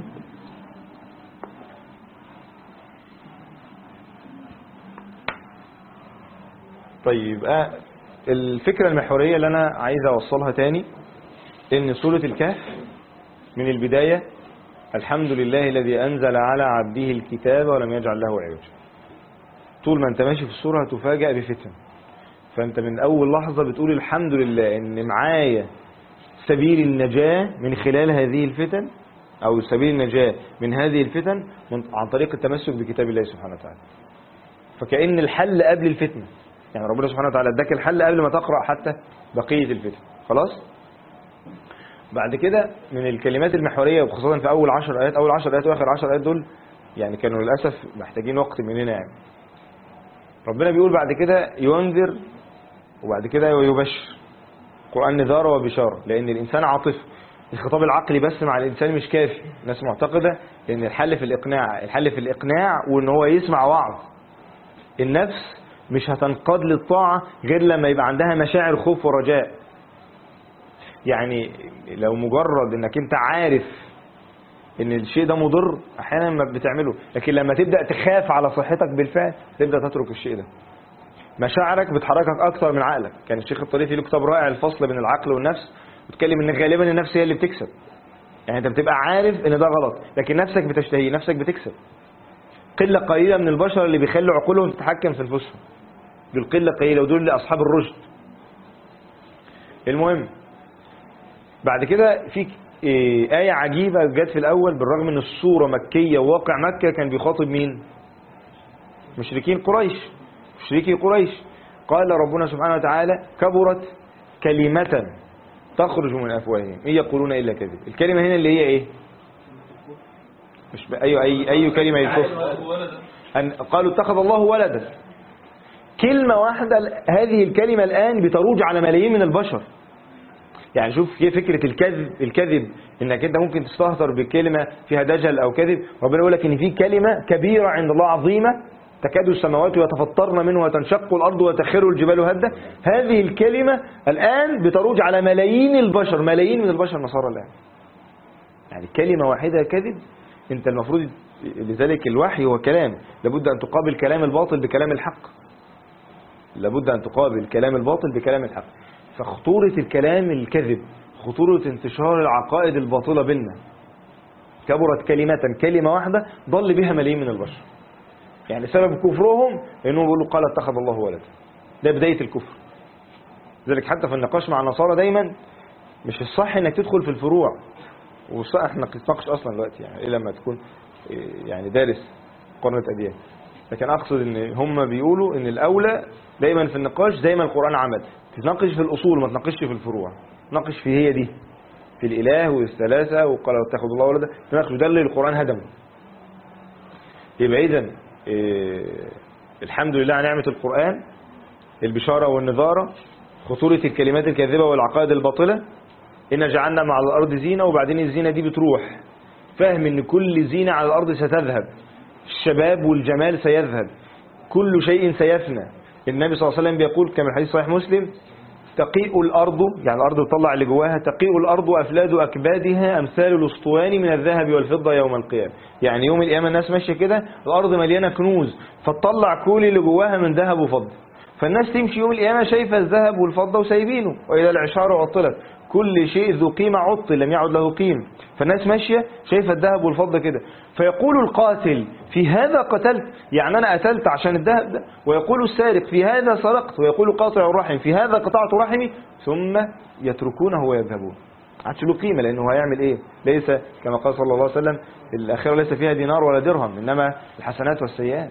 طيب الفكرة المحورية اللي انا عايز اوصلها تاني، ان سورة الكهف من البداية الحمد لله الذي انزل على عبده الكتاب ولم يجعل له عوجا. طول ما انت ماشي في السورة هتفاجأ بفتن، فانت من اول لحظة بتقول الحمد لله ان معايا سبيل النجاة من خلال هذه الفتن، او سبيل النجاة من هذه الفتن عن طريق التمسك بكتاب الله سبحانه وتعالى. فكأن الحل قبل الفتنة، يعني ربنا سبحانه وتعالى اداك الحل قبل ما تقرأ حتى بقية الفتن. خلاص. بعد كده من الكلمات المحورية، وخاصة في اول 10 آيات، اول 10 آيات واخر 10 آيات دول يعني كانوا للأسف محتاجين وقت مننا. يعني ربنا بيقول بعد كده ينذر، وبعد كده يبشر. القرآن نذارة وبشارة، لأن الإنسان عاطفي. الخطاب العقلي بس مع الإنسان مش كافي. الناس معتقدة إن الحل في الإقناع وإن هو يسمع وعظ. النفس مش هتنقاد للطاعة غير لما يبقى عندها مشاعر خوف ورجاء. يعني لو مجرد إنك أنت عارف إن الشيء ده مضر أحيانا ما بتعمله، لكن لما تبدأ تخاف على صحتك بالفعل تبدأ تترك الشيء ده. مشاعرك بتحركك أكثر من عقلك. كان الشيخ الطريفي له كتاب رائع الفصل بين العقل والنفس، وتكلم إن غالبا النفس هي اللي بتكسب. يعني أنت بتبقى عارف إن ده غلط، لكن نفسك بتشتهي، نفسك بتكسب. قلة قليلة من البشر اللي بيخلوا عقولهم تتحكم في نفسهم، دول قلة قليلة، ودول اللي أصحاب الرشد. المهم بعد كده في آية عجيبة جت في الأول، بالرغم إن السورة مكية وواقع مكة كان بيخاطب مين؟ مشركين قريش. قال ربنا سبحانه وتعالى كبرت كلمة تخرج من أفواههم إن يقولون إلا كذب. الكلمة هنا اللي هي إيه؟ مش أي كلمة الكفر. قالوا اتخذ الله ولدا. كلمة واحدة، هذه الكلمة الآن بتروج على ملايين من البشر. يعني شوف كيف فكرة الكذب انك انت ممكن تستهتر بكلمة فيها دجل او كذب. ربنا يقول لك ان في كلمة كبيرة عند الله عظيمة تكاد السماوات يتفطرن منه وتنشق الارض وتخر الجبال هدا. هذه الكلمة الان بتروج على ملايين البشر، ملايين من البشر نصارى الان. يعني كلمة واحدة كذب. انت المفروض، لذلك الوحي هو كلام، لابد ان تقابل كلام الباطل بكلام الحق. لابد ان تقابل كلام الباطل بكلام الحق. فخطورة الكلام الكذب، خطورة انتشار العقائد الباطلة بيننا. كبرت كلمة واحدة ضل بها ملايين من البشر. يعني سبب كفرهم انهم بيقولوا قال اتخذ الله ولدا. ده بداية الكفر. لذلك حتى في النقاش مع النصارى دايما مش الصح انك تدخل في الفروع، والصح احنا نتناقش اصلا دلوقتي يعني ايه لما تكون يعني دارس قرنة اديان. لكن اقصد ان هم بيقولوا ان الاولى دايما في النقاش زي ما القرآن عمل، تتناقش في الأصول ما تناقش في الفروع. تناقش في هي دي، في الإله والثلاثة وقال اتخذ الله ولدا، تناقش ده اللي القرآن هدمه. يبقى إذن الحمد لله على نعمة القرآن، البشارة والنذارة، خطورة الكلمات الكاذبة والعقائد الباطلة. إن جعلنا مع الأرض زينة، وبعدين الزينة دي بتروح. فاهم إن كل زينة على الأرض ستذهب، الشباب والجمال سيذهب، كل شيء سيفنى. النبي صلى الله عليه وسلم بيقول كما الحديث صحيح مسلم تقيء الأرض، يعني الأرض تطلع اللي جواها، تقيء الأرض أفلاد أكبادها أمثال الأسطوان من الذهب والفضة يوم القيامة. يعني يوم القيامة الناس ماشية كده، الأرض مليانة كنوز، فتطلع كل اللي جواها من ذهب وفضة. فالناس تمشي يوم القيامة شايفة الذهب والفضة وسايبينه، وإذا العشار عطلت، كل شيء ذو قيمة عطل لم يعد له قيمة. فالناس ماشية شايفة الذهب والفضة كده، فيقول القاتل في هذا قتلت، يعني أنا قتلت عشان الذهب ده، ويقول السارق في هذا سرقت، ويقول قاطع الرحم في هذا قطعت رحمي، ثم يتركونه ويذهبون. عادش له قيمة، لأنه هيعمل إيه؟ ليس كما قال صلى الله عليه وسلم الآخرة ليس فيها دينار ولا درهم، إنما الحسنات والسيئات.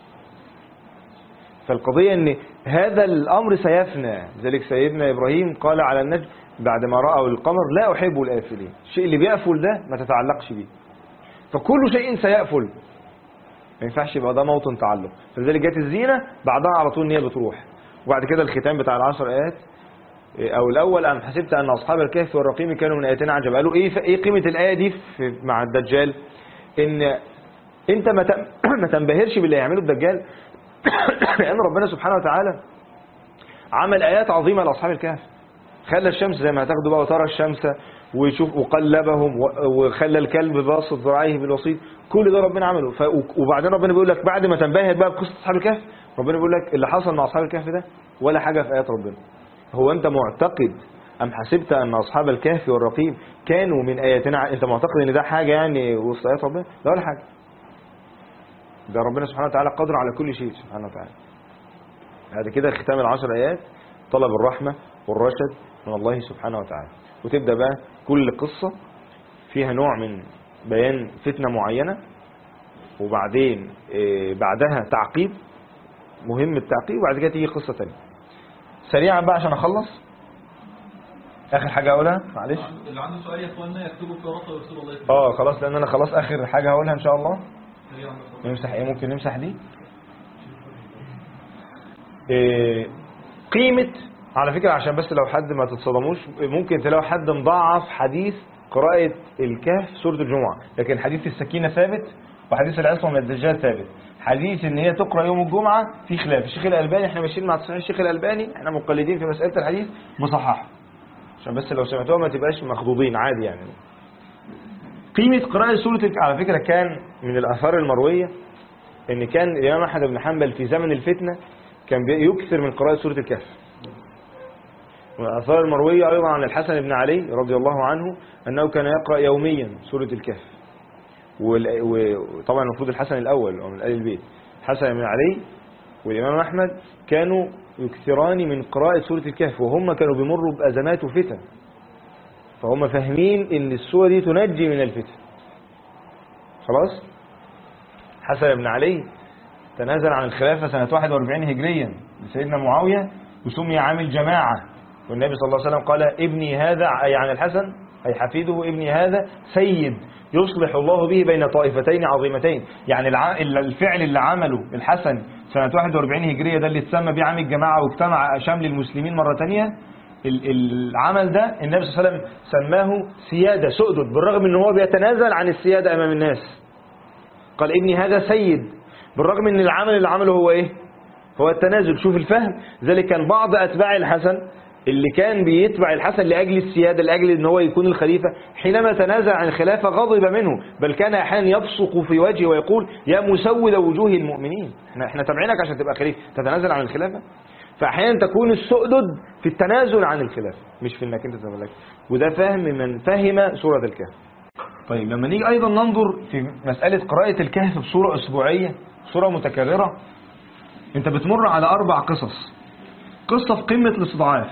فالقضية أن هذا الأمر سيفنى. ذلك سيدنا إبراهيم قال على النجم بعد ما رأوا القمر لا أحب الآفلين، الشيء اللي بيأفل ده ما تتعلقش بيه، فكل شيء سيأفل، ما ينفعش يبقى ده موطن تعلق. فلذلك جت الزينة بعدها على طول نية بتروح. وبعد كده الختام بتاع العشر آيات، أو الأول أم حسبت أن أصحاب الكهف والرقيم كانوا من آياتنا عجب. قالوا إيه قيمة الآية دي مع الدجال؟ إن أنت ما تنبهرش باللي يعمله الدجال لأن ربنا سبحانه وتعالى عمل آيات عظيمة لأصحاب الكهف. خلى الشمس زي ما هتاخدوا بقى وترى الشمس ويشوف وقلبهم، وخلى الكلب باسط ذراعيه بالوسيط، كل ده ربنا عمله. وبعدين ربنا بيقول لك بعد ما تنبهر بقى بقصة أصحاب الكهف، ربنا بيقول لك اللي حصل مع أصحاب الكهف ده ولا حاجة في آيات ربنا. هو أنت معتقد أم حسبت أن أصحاب الكهف والرقيم كانوا من آياتنا؟ أنت معتقد أن ده حاجة يعني وسط آيات ربنا؟ لا ولا حاجة. ده ربنا سبحانه وتعالى قادر على كل شيء سبحانه وتعالى. بعد كده ختام العشر آيات طلب الرحمة والرشد من الله سبحانه وتعالى. وتبدأ بقى كل قصة فيها نوع من بيان فتنة معينة، وبعدين بعدها تعقيب مهم التعقيب، وبعد كده تيجي قصة تانية. سريعا بقى عشان أخلص آخر حاجة أقولها، معلش اللي عنده سؤال يا إخواننا يكتبوا في ورقة ويرسلوا الله يكتبوا. خلاص، لأن أنا خلاص آخر حاجة هقولها إن شاء الله. نمسح إيه؟ ممكن نمسح دي. قيمة، على فكرة عشان بس لو حد ما تتصدموش، ممكن تلاقوا حد مضاعف حديث قراءة الكهف سورة الجمعة، لكن حديث السكينة ثابت، وحديث العصمة من الدجال ثابت. حديث ان هي تقرأ يوم الجمعة في خلاف. الشيخ الألباني، احنا ماشيين مع تصحيح الشيخ الألباني، احنا مقلدين في مسألة الحديث، مصحح عشان بس لو سمعتوها ما تبقاش مخضوضين، عادي يعني. قيمة قراءة سورة على فكرة كان من الآثار المروية ان كان الإمام أحمد بن حنبل في زمن الفتنة كان يكثر من قراءة سورة الكهف. والآثار المروية أيضا عن الحسن بن علي رضي الله عنه أنه كان يقرأ يوميا سورة الكهف. وطبعا المفروض الحسن الأول ومن آل البيت، حسن بن علي والإمام أحمد كانوا يكثران من قراءة سورة الكهف، وهم كانوا بيمروا بأزمات وفتن، فهم فاهمين ان السورة دي تنجي من الفتن. خلاص. حسن بن علي تنازل عن الخلافة سنة 41 هجريا لسيدنا معاوية، وسمي عامل جماعة، والنبي صلى الله عليه وسلم قال ابني هذا، أي عن الحسن أي حفيده، ابني هذا سيد يصلح الله به بين طائفتين عظيمتين. يعني الفعل اللي عمله الحسن سنة 41 هجرية ده اللي اتسمى بيه عام الجماعة واجتمع شمل المسلمين مرة تانية، العمل ده النبي صلى الله عليه وسلم سماه سيادة سؤدد، بالرغم ان هو بيتنازل عن السيادة امام الناس. قال ابني هذا سيد، بالرغم ان العمل اللي عمله هو ايه؟ هو التنازل. شوف الفهم. ذلك كان بعض اتباع الحسن اللي كان بيتبع الحسن لأجل السيادة، لأجل ان هو يكون الخليفة، حينما تنازل عن الخلافة غضب منه، بل كان احيانا يبصق في وجهه ويقول يا مسود وجوه المؤمنين، احنا تبعينك عشان تبقى خليفة، تتنازل عن الخلافة. فاحيانا تكون السؤدد في التنازل عن الخلافة، مش في انك انت تملك. وده فهم من فهم سورة الكهف. طيب لما نيجي ايضا ننظر في مسألة قراءة الكهف بصورة اسبوعية، صورة متكررة، انت بتمر على 4 قصص. قصة في قمة الاستضعاف،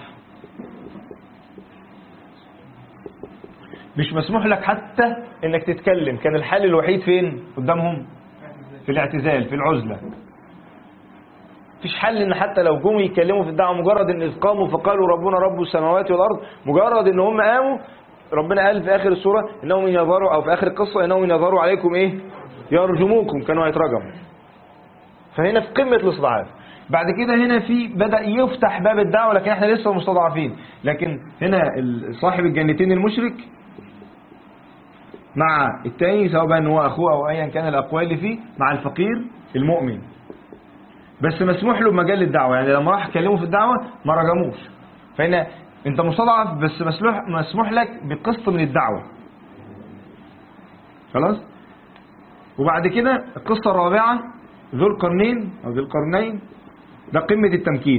مش مسموح لك حتى انك تتكلم، كان الحل الوحيد فين قدامهم؟ في الاعتزال، في العزلة. مفيش حل ان حتى لو جم يتكلموا في الدعوة، مجرد ان اذ قاموا فقالوا ربنا رب السماوات والارض، مجرد ان هم قاموا، ربنا قال في اخر السورة انهم ينظروا، او في اخر القصة انهم ينظروا عليكم ايه؟ يرجموكم، كانوا هيترجموا. فهنا في قمة الاستضعاف. بعد كده هنا في بدأ يفتح باب الدعوة، لكن احنا لسه مستضعفين. لكن هنا صاحب الجنتين المشرك مع التاني، سواء بقى ان هو اخوه او ايا كان الاقوال اللي فيه، مع الفقير المؤمن، بس مسموح له بمجال الدعوة. يعني لما راح يكلمه في الدعوة ما رجموش. فهنا انت مستضعف بس مسموح لك بقسط من الدعوة. خلاص. وبعد كده القصة الرابعة ذو القرنين او ذو القرنين، ده قمة التمكين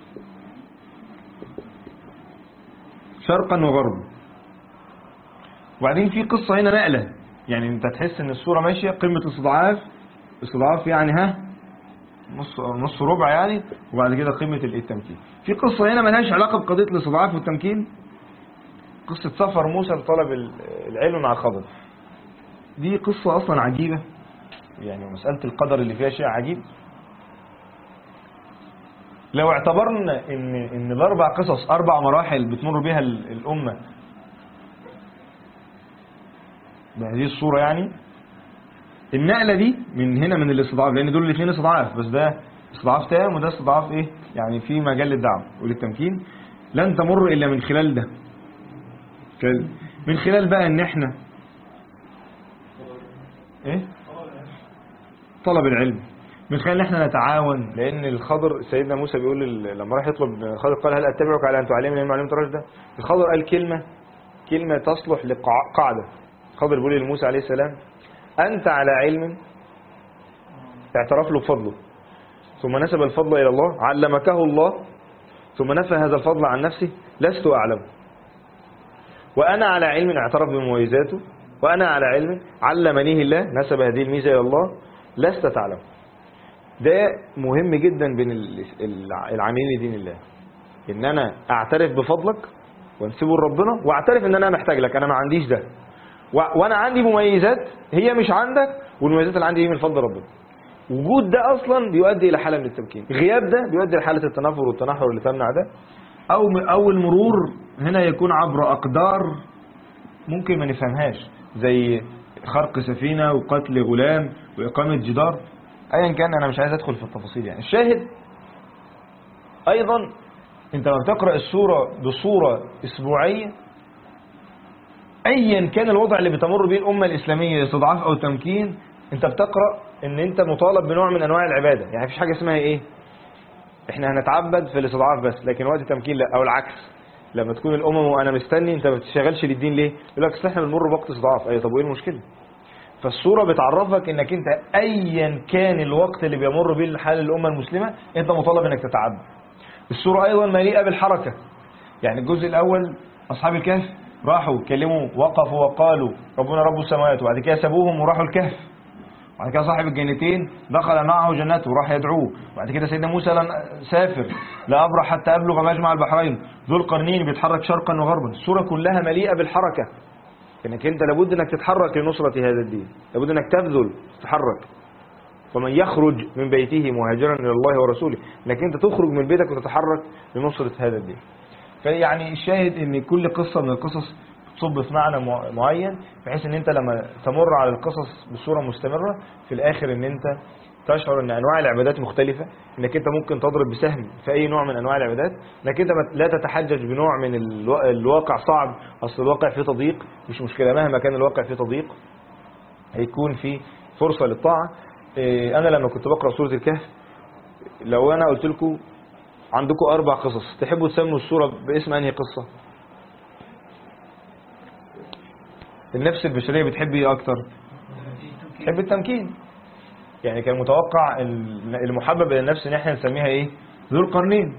شرقا وغربا. وبعدين في قصة هنا نقلة، يعني انت تحس ان الصورة ماشية قمة استضعاف يعني نص ربع يعني، وبعد كده قمة التمكين. في قصة هنا ملهاش علاقة بقضية الاستضعاف والتمكين، قصة سفر موسى لطلب العلم مع الخضر. دي قصة اصلا عجيبة، يعني مسألة القدر اللي فيها شيء عجيب. لو اعتبرنا ان الاربع قصص 4 مراحل بتمر بها الامة بهذه الصورة، يعني النقلة دي من هنا من الاستضعاف، لان دول الاثنين استضعاف، بس ده استضعاف تام وده استضعاف ايه يعني في مجال للدعوة وللتمكين، لن تمر الا من خلال ده، من خلال بقى ان احنا طلب العلم، من خلال ان احنا نتعاون. لان الخضر سيدنا موسى بيقول لما راح يطلب الخضر قال هل اتبعك على ان تعلمني مما علمت رشدا. الخضر قال كلمة تصلح لقاعدة. الخضر بيقول لموسى عليه السلام انت على علم، اعترف له بفضله، ثم نسب الفضل الى الله، علمكه الله، ثم نفى هذا الفضل عن نفسه، لست اعلم. وانا على علم، اعترف بمميزاته، وانا على علم علمنيه الله، نسب هذه الميزة الى الله، لست تعلم. ده مهم جدا بين العاملين لدين الله، ان انا اعترف بفضلك وانسبه لربنا، واعترف ان انا محتاج لك، انا ما عنديش ده، وانا عندي مميزات هي مش عندك، والمميزات اللي عندي هي من فضل ربنا. وجود ده اصلا بيؤدي الى حاله من التمكين، غياب ده بيؤدي الى حاله التنافر والتنحر اللي تمنع ده، او المرور هنا يكون عبر اقدار ممكن ما نفهمهاش، زي خرق سفينه وقتل غلام واقامه جدار، ايا كان. انا مش عايز ادخل في التفاصيل. يعني الشاهد ايضا انت لما بتقرأ السورة بصورة اسبوعية، ايا كان الوضع اللي بتمر به الامة الاسلامية استضعاف او تمكين، انت بتقرأ ان انت مطالب بنوع من انواع العبادة. يعني مفيش حاجة اسمها ايه احنا هنتعبد في الاستضعاف بس، لكن وقت التمكين لا، او العكس. لما تكون الامم وانا مستني، انت ما بتشتغلش للدين ليه؟ يقول لك اصل احنا بنمر بوقت استضعاف. ايوه، طب وايه المشكلة؟ فالصورة بتعرفك انك انت ايا كان الوقت اللي بيمر به حال الامة المسلمة، انت مطالب انك تتعبد. الصورة ايضا مليئة بالحركة. يعني الجزء الاول اصحاب الكهف راحوا اتكلموا، وقفوا وقالوا ربنا رب السماوات، وبعد كده سابوهم وراحوا الكهف. وبعد كده صاحب الجنتين دخل معه جنته وراح يدعوه. وبعد كده سيدنا موسى سافر لا ابرح حتى ابلغ مجمع البحرين، ذو القرنين بيتحرك شرقا وغربا. الصورة كلها مليئة بالحركة، انك انت لابد انك تتحرك لنصرة هذا الدين، لابد انك تبذل تتحرك. ومن يخرج من بيته مهاجرا الى الله ورسوله، انك انت تخرج من بيتك وتتحرك لنصرة هذا الدين. فيعني الشاهد ان كل قصة من القصص تصب في معنى معين، بحيث ان انت لما تمر على القصص بصورة مستمرة في الاخر ان انت تشعر ان انواع العبادات مختلفة، انك انت ممكن تضرب بسهم في اي نوع من انواع العبادات، انك انت لا تتحجج بنوع من الواقع صعب، اصل الواقع فيه تضييق، مش مشكلة، مهما كان الواقع فيه تضييق هيكون فيه فرصة للطاعة. انا لما كنت بقرأ سورة الكهف، لو انا قلت لكم عندكم 4 قصص، تحبوا تسموا السورة باسم انهي قصة؟ النفس البشرية بتحب ايه اكتر؟ تحب التمكين. يعني كان متوقع المحبب الى النفس ان احنا نسميها ايه؟ ذو القرنين.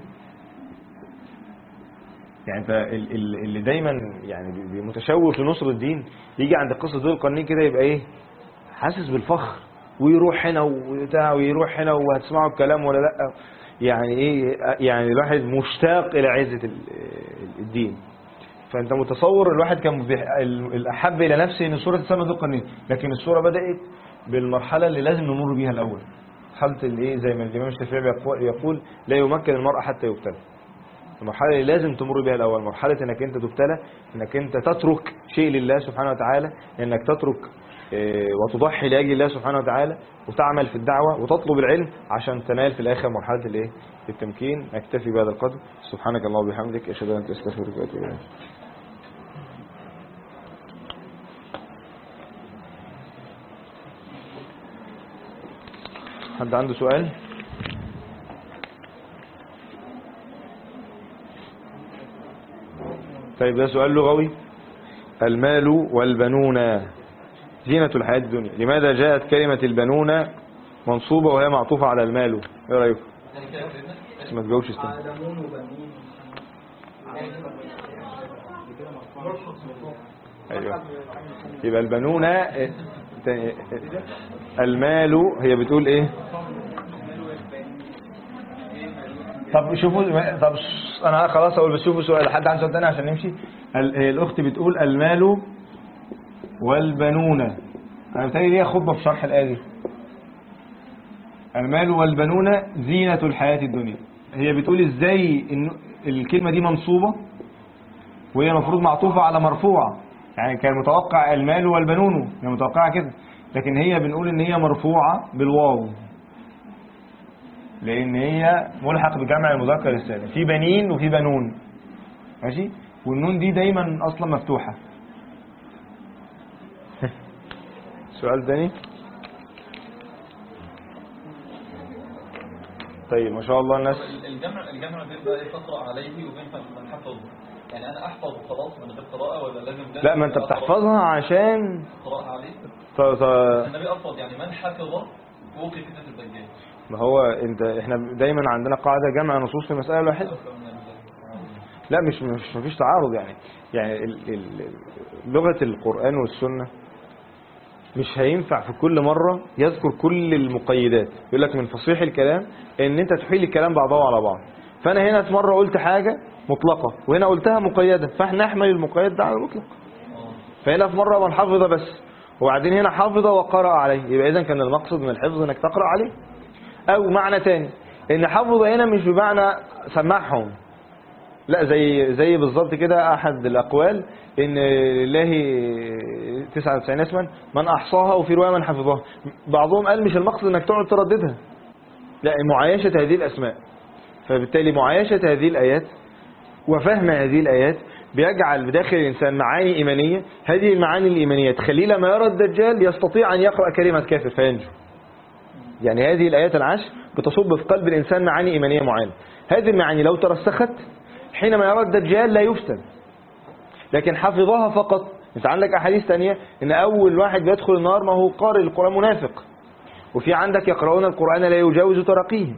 يعني انت اللي دايما يعني متشوق لنصر الدين، يجي عند قصة ذو القرنين كده يبقى ايه؟ حاسس بالفخر، ويروح هنا وبتاع ويروح هنا، وهتسمعوا الكلام ولا لا؟ يعني ايه؟ يعني الواحد مشتاق الى عزة الدين. فانت متصور الواحد كان الاحب الى نفسه ان السوره تسمى ذو القرنين، لكن السوره بدات بالمرحله اللي لازم نمر بيها الاول، مرحله الايه، زي ما الامام الشافعي يقول لا يمكن المرء حتى يبتلى. المرحله اللي لازم تمر بيها الاول مرحله انك انت تبتلى، انك انت تترك شيء لله سبحانه وتعالى، انك تترك وتضحي لاجل الله سبحانه وتعالى، وتعمل في الدعوه وتطلب العلم عشان تنال في الاخر مرحله الايه، التمكين. نكتفي بهذا القدر. سبحانك اللهم وبحمدك، اشهد ان لا اله الا انت، استغفرك واتوب اليك. حد عنده سؤال؟ طيب ده سؤال لغوي. المال والبنون زينة الحياة الدنيا، لماذا جاءت كلمة البنون منصوبة وهي معطوفة على المال؟ ايه رأيكم؟ بس ما تجاوبش استنى. ايوه يبقى البنون المال، هي بتقول ايه؟ طب شوفوا، طب انا خلاص اقول، بس شوفوا سؤال، حد عنده سؤال تاني عشان نمشي. الاخت بتقول المال والبنون، انا بتهيألي ليها خطبه في شرح الايه دي. المال والبنون زينة الحياة الدنيا. هي بتقول ازاي ان الكلمة دي منصوبة وهي المفروض معطوفة على مرفوعة، يعني كان متوقع المال والبنون، هي متوقعة كده، لكن هي بنقول ان هي مرفوعة بالواو لان هي ملحق بجمع المذكر السالم، في بنين وفي بنون، ماشي، والنون دي دايما اصلا مفتوحة. سؤال تاني. طيب ما شاء الله الناس. الجمع بين بقى تقرأ عليه وبين من حفظه، يعني انا احفظ خلاص من غير قراءة ولا لازم؟ لا، ما انت بتحفظها عشان قراءة عليه. النبي أفضل يعني من حفظ فوق فتنة الدجال. ما هو احنا دايما عندنا قاعدة جمع نصوص في مسألة واحدة. لا مش مفيش تعارض، يعني لغة القرآن والسنة مش هينفع في كل مرة يذكر كل المقيدات. يقول لك من فصيح الكلام ان انت تحيل الكلام بعضها على بعض، فانا هنا في مرة قلت حاجة مطلقة وهنا قلتها مقيدة، فاحنا نحمل المقيد ده على المطلق. فهنا في مرة من حفظ بس، وبعدين هنا حفظ وقرأ عليه، يبقى اذا كان المقصد من الحفظ انك تقرأ عليه. او معنى تاني ان حفظ هنا مش بمعنى سمعهم، لا، زي بالظبط كده احد الاقوال ان لله 99 اسما من احصاها، وفي روايه من حفظها. بعضهم قال مش المقصد انك تقعد ترددها، لا، معايشه هذه الاسماء. فبالتالي معايشه هذه الايات وفهم هذه الايات بيجعل بداخل الانسان معاني ايمانيه، هذه المعاني الايمانيه تخليه لما يرى الدجال يستطيع ان يقرا كلمه كافر فينجو. يعني هذه الايات العشر بتصب في قلب الانسان معاني ايمانيه معينه، هذه المعاني لو ترسخت حينما يرى الدجال لا يفتن، لكن حفظها فقط. انت عندك احاديث تانية ان اول واحد بيدخل النار ما هو قارئ القرآن منافق، وفي عندك يقرؤون القرآن لا يجاوز تراقيه.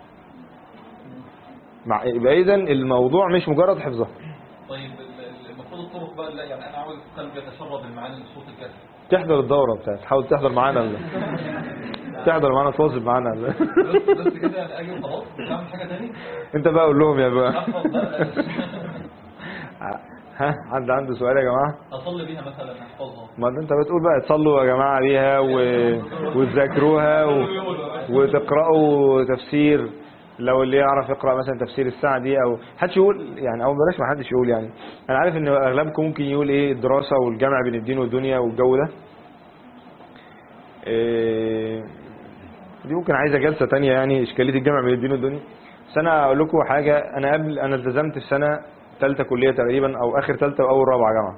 يبقى اذا الموضوع مش مجرد حفظها. طيب المفروض الطرق بقى، لا يعني انا عاوز قلبي يتشرب المعاني الصوت الكافر، تحضر الدورة بتاعت، تحاول تحضر معانا تحضر معانا، تواظب معانا بس كده اجي وخلاص مش هعمل حاجه ثاني. انت بقى قول لهم يا بقى. ها، حد عنده سؤال يا جماعه؟ اصلي بيها مثلا احفظها؟ ما انت بتقول بقى تصلوا يا جماعه بيها وتذاكروها وتقراوا تفسير، لو اللي يعرف يقرا مثلا تفسير السعدي، او حدش يقول يعني، او بلاش ما حدش يقول. يعني انا عارف ان اغلبكم ممكن يقول ايه الدراسه والجمع بين الدين والدنيا والجو ده، دي ممكن عايزه جلسه تانية، يعني اشكاليه الجمع بين الدين والدنيا. بس انا اقول لكم حاجه، انا التزمت في سنه ثالثه كليه تقريبا، او اخر ثالثه واول رابعه جامعه.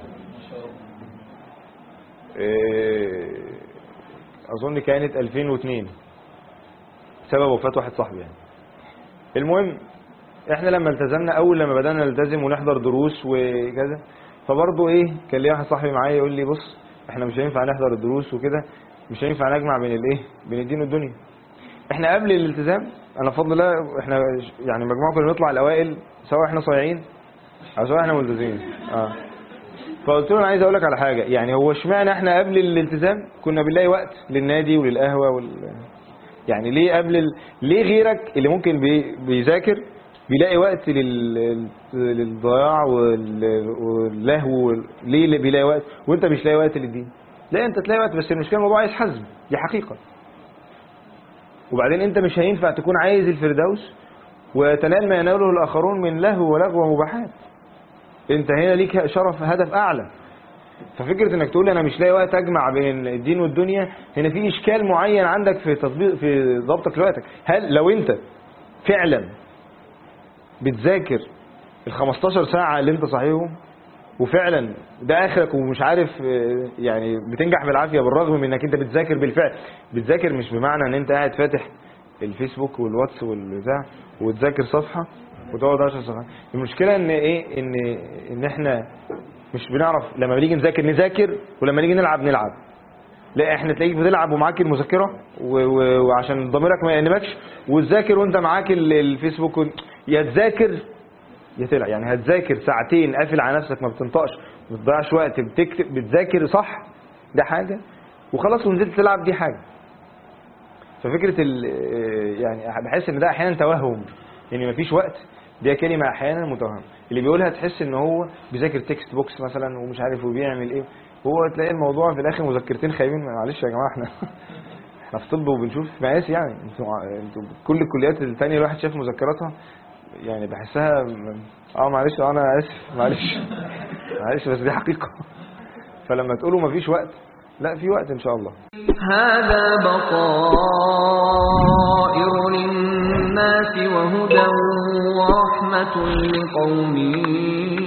اظن كانت 2002 سبب وفاه واحد صاحبي يعني. المهم احنا لما التزمنا، اول لما بدانا نلتزم ونحضر دروس وكذا، فبرضه ايه، كان لي واحد صاحبي معايا يقول لي بص احنا مش هينفع نحضر الدروس وكده، مش هينفع نجمع بين الايه، بين الدين والدنيا. احنا قبل الالتزام انا بفضل الله احنا يعني مجموعه كنا نطلع الاوائل، سواء احنا صايعين او سواء احنا ملتزمين. فقلت له انا عايز اقول لك على حاجه، يعني هو اشمعنى احنا قبل الالتزام كنا بنلاقي وقت للنادي وللقهوه يعني ليه ليه غيرك اللي ممكن بيذاكر بيلاقي وقت للضياع واللهو، ليه اللي بيلاقي وقت وانت مش لاقي وقت للدين؟ لا، انت تلاقي وقت، بس المشكله الموضوع عايز حزم، دي حقيقه. وبعدين انت مش هينفع تكون عايز الفردوس وتنال ما يناله الاخرون من لهو ولغو ومباحات. انت هنا ليك شرف، هدف اعلى. ففكره انك تقول انا مش لاقي وقت اجمع بين الدين والدنيا، هنا في اشكال معين عندك في تطبيق، في ضبطك لوقتك. هل لو انت فعلا بتذاكر ال15 ساعه اللي انت صحيحهم وفعلا ده اخرك ومش عارف يعني بتنجح بالعافيه بالرغم من انك انت بتذاكر بالفعل، بتذاكر مش بمعنى ان انت قاعد فاتح الفيسبوك والواتس والبتاع وتذاكر صفحه وتقعد 10 صفحات. المشكله ان ايه، ان احنا مش بنعرف لما بنيجي نذاكر ولما نيجي نلعب. لا احنا تلاقيك بتلعب ومعاك المذكره وعشان ضميرك ما ينمكش وتذاكر وانت معاك الفيسبوك يا تذاكر يا تلعب. يعني هتذاكر ساعتين قافل على نفسك ما بتنطقش ما بتضيعش وقت بتكتب بتذاكر صح ده حاجه وخلاص ونزلت تلعب دي حاجه. ففكره يعني بحس ان ده احيانا توهم يعني مفيش وقت دي كلمه احيانا متوهم. اللي بيقولها تحس ان هو بيذاكر تكست بوكس مثلا ومش عارف وبيعمل ايه هو تلاقي الموضوع في الاخر مذكرتين خايبين. معلش يا جماعه احنا في طب وبنشوف مقاس يعني انتوا كل الكليات الثانيه الواحد شاف مذكراتها يعني بحسها معلش انا اسف معلش بس دي حقيقه. فلما تقولوا مفيش وقت لا في وقت ان شاء الله. هذا بصائر للناس وهدى ورحمة لقوم